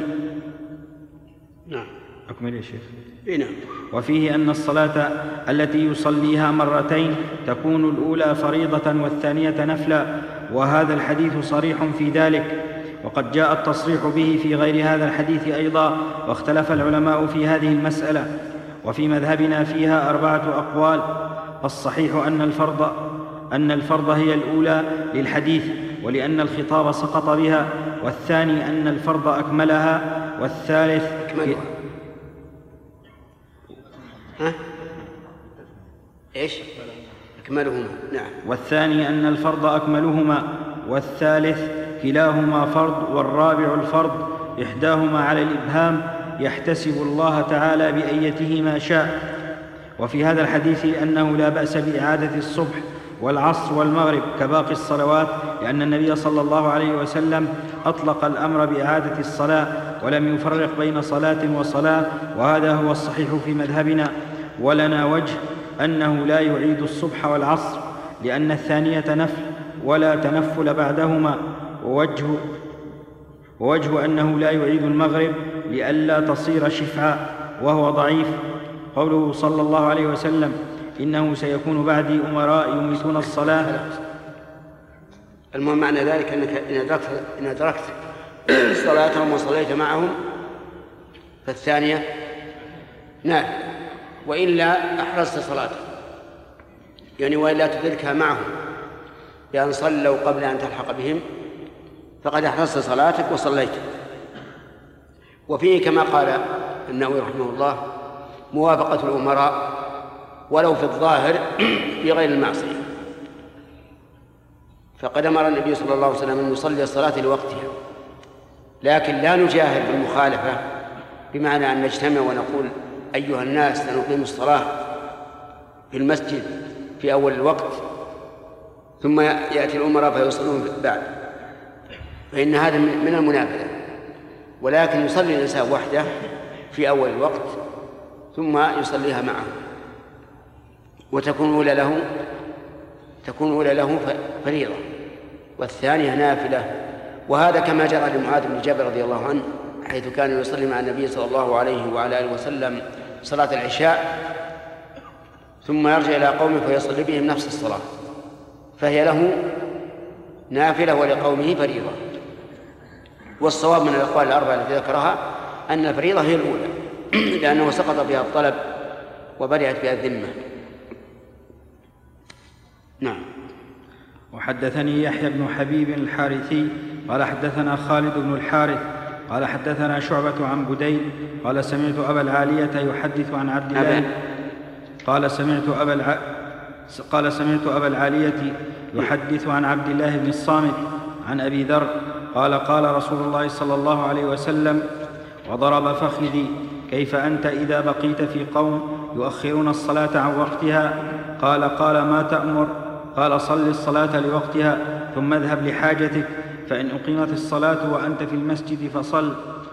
نعم أكمل يا شيخ نعم وفيه أن الصلاة التي يصليها مرتين تكون الأولى فريضة والثانية نفلا وهذا الحديث صريح في ذلك وقد جاء التصريح به في غير هذا الحديث أيضا واختلف العلماء في هذه المسألة وفي مذهبنا فيها أربعة أقوال الصحيح أن الفرض أن الفرض هي الأولى للحديث ولأن الخطاب سقط بها والثاني أن الفرض أكملها والثالث أكملها ها؟ إيش؟ أكملهما نعم والثاني أن الفرض أكملهما والثالث كلاهما فرض والرابع الفرض إحداهما على الإبهام يحتسب الله تعالى بأيته ما شاء. وفي هذا الحديث أنه لا بأس بإعادة الصبح والعصر والمغرب كباقي الصلوات لأن النبي صلى الله عليه وسلم أطلق الأمر بإعادة الصلاة ولم يفرق بين صلاة وصلاة وهذا هو الصحيح في مذهبنا. ولنا وجه أنه لا يعيد الصبح والعصر لأن الثانية نفل ولا تنفل بعدهما ووجه, ووجه أنه لا يعيد المغرب لئلا تصير شفعا وهو ضعيف. قوله صلى الله عليه وسلم إنه سيكون بعدي أمراء يميتون الصلاة المهم معنى ذلك أنك إن أدركت, إن أدركت صلاتهم وصليت معهم فالثانية نعم وإلا أحرزت صلاتك يعني وإلا تدركها معهم بأن صلوا قبل أن تلحق بهم فقد أحرزت صلاتك وصليت. وفيه كما قال النووي رحمه الله موافقة الأمراء ولو في الظاهر في غير المعصية فقد أمر النبي صلى الله عليه وسلم أن يصلي الصلاة لوقتها لكن لا نجاهر بالمخالفة بمعنى أن نجتمع ونقول أيها الناس سنقيم الصلاة في المسجد في أول الوقت ثم يأتي الأمراء فيصلون بعد فإن هذا من المنافذة ولكن يصلي الإنسان وحده في أول الوقت ثم يصليها معه، وتكون أولى له تكون أولى له فريضة والثانية نافلة. وهذا كما جرى لمعاذ بن جبل رضي الله عنه، حيث كان يصلي مع النبي صلى الله عليه وعلى آله وسلم صلاة العشاء ثم يرجع إلى قومه فيصلي بهم نفس الصلاة، فهي له نافلة ولقومه فريضة. والصواب من الأقوال الأربعة التي ذكرها أن الفريضة هي الأولى لأنه سقط فيها الطلب وبرئت بها الذمة. نعم. وحدثني يحيى بن حبيب الحارثي قال حدثنا خالد بن الحارث قال حدثنا شعبة عن بديل قال سمعت أبا العالية يحدث عن عبد الله قال سمعت أبا الع... قال سمعت أبا العالية يحدث عن عبد الله بن الصامت عن أبي ذر قال قال رسول الله صلى الله عليه وسلم وضرب فخذي كيف أنت إذا بقيت في قوم يؤخرون الصلاة عن وقتها؟ قال قال ما تأمر؟ قال صل الصلاة لوقتها ثم اذهب لحاجتك، فإن أقيمت الصلاة وأنت في المسجد فصل،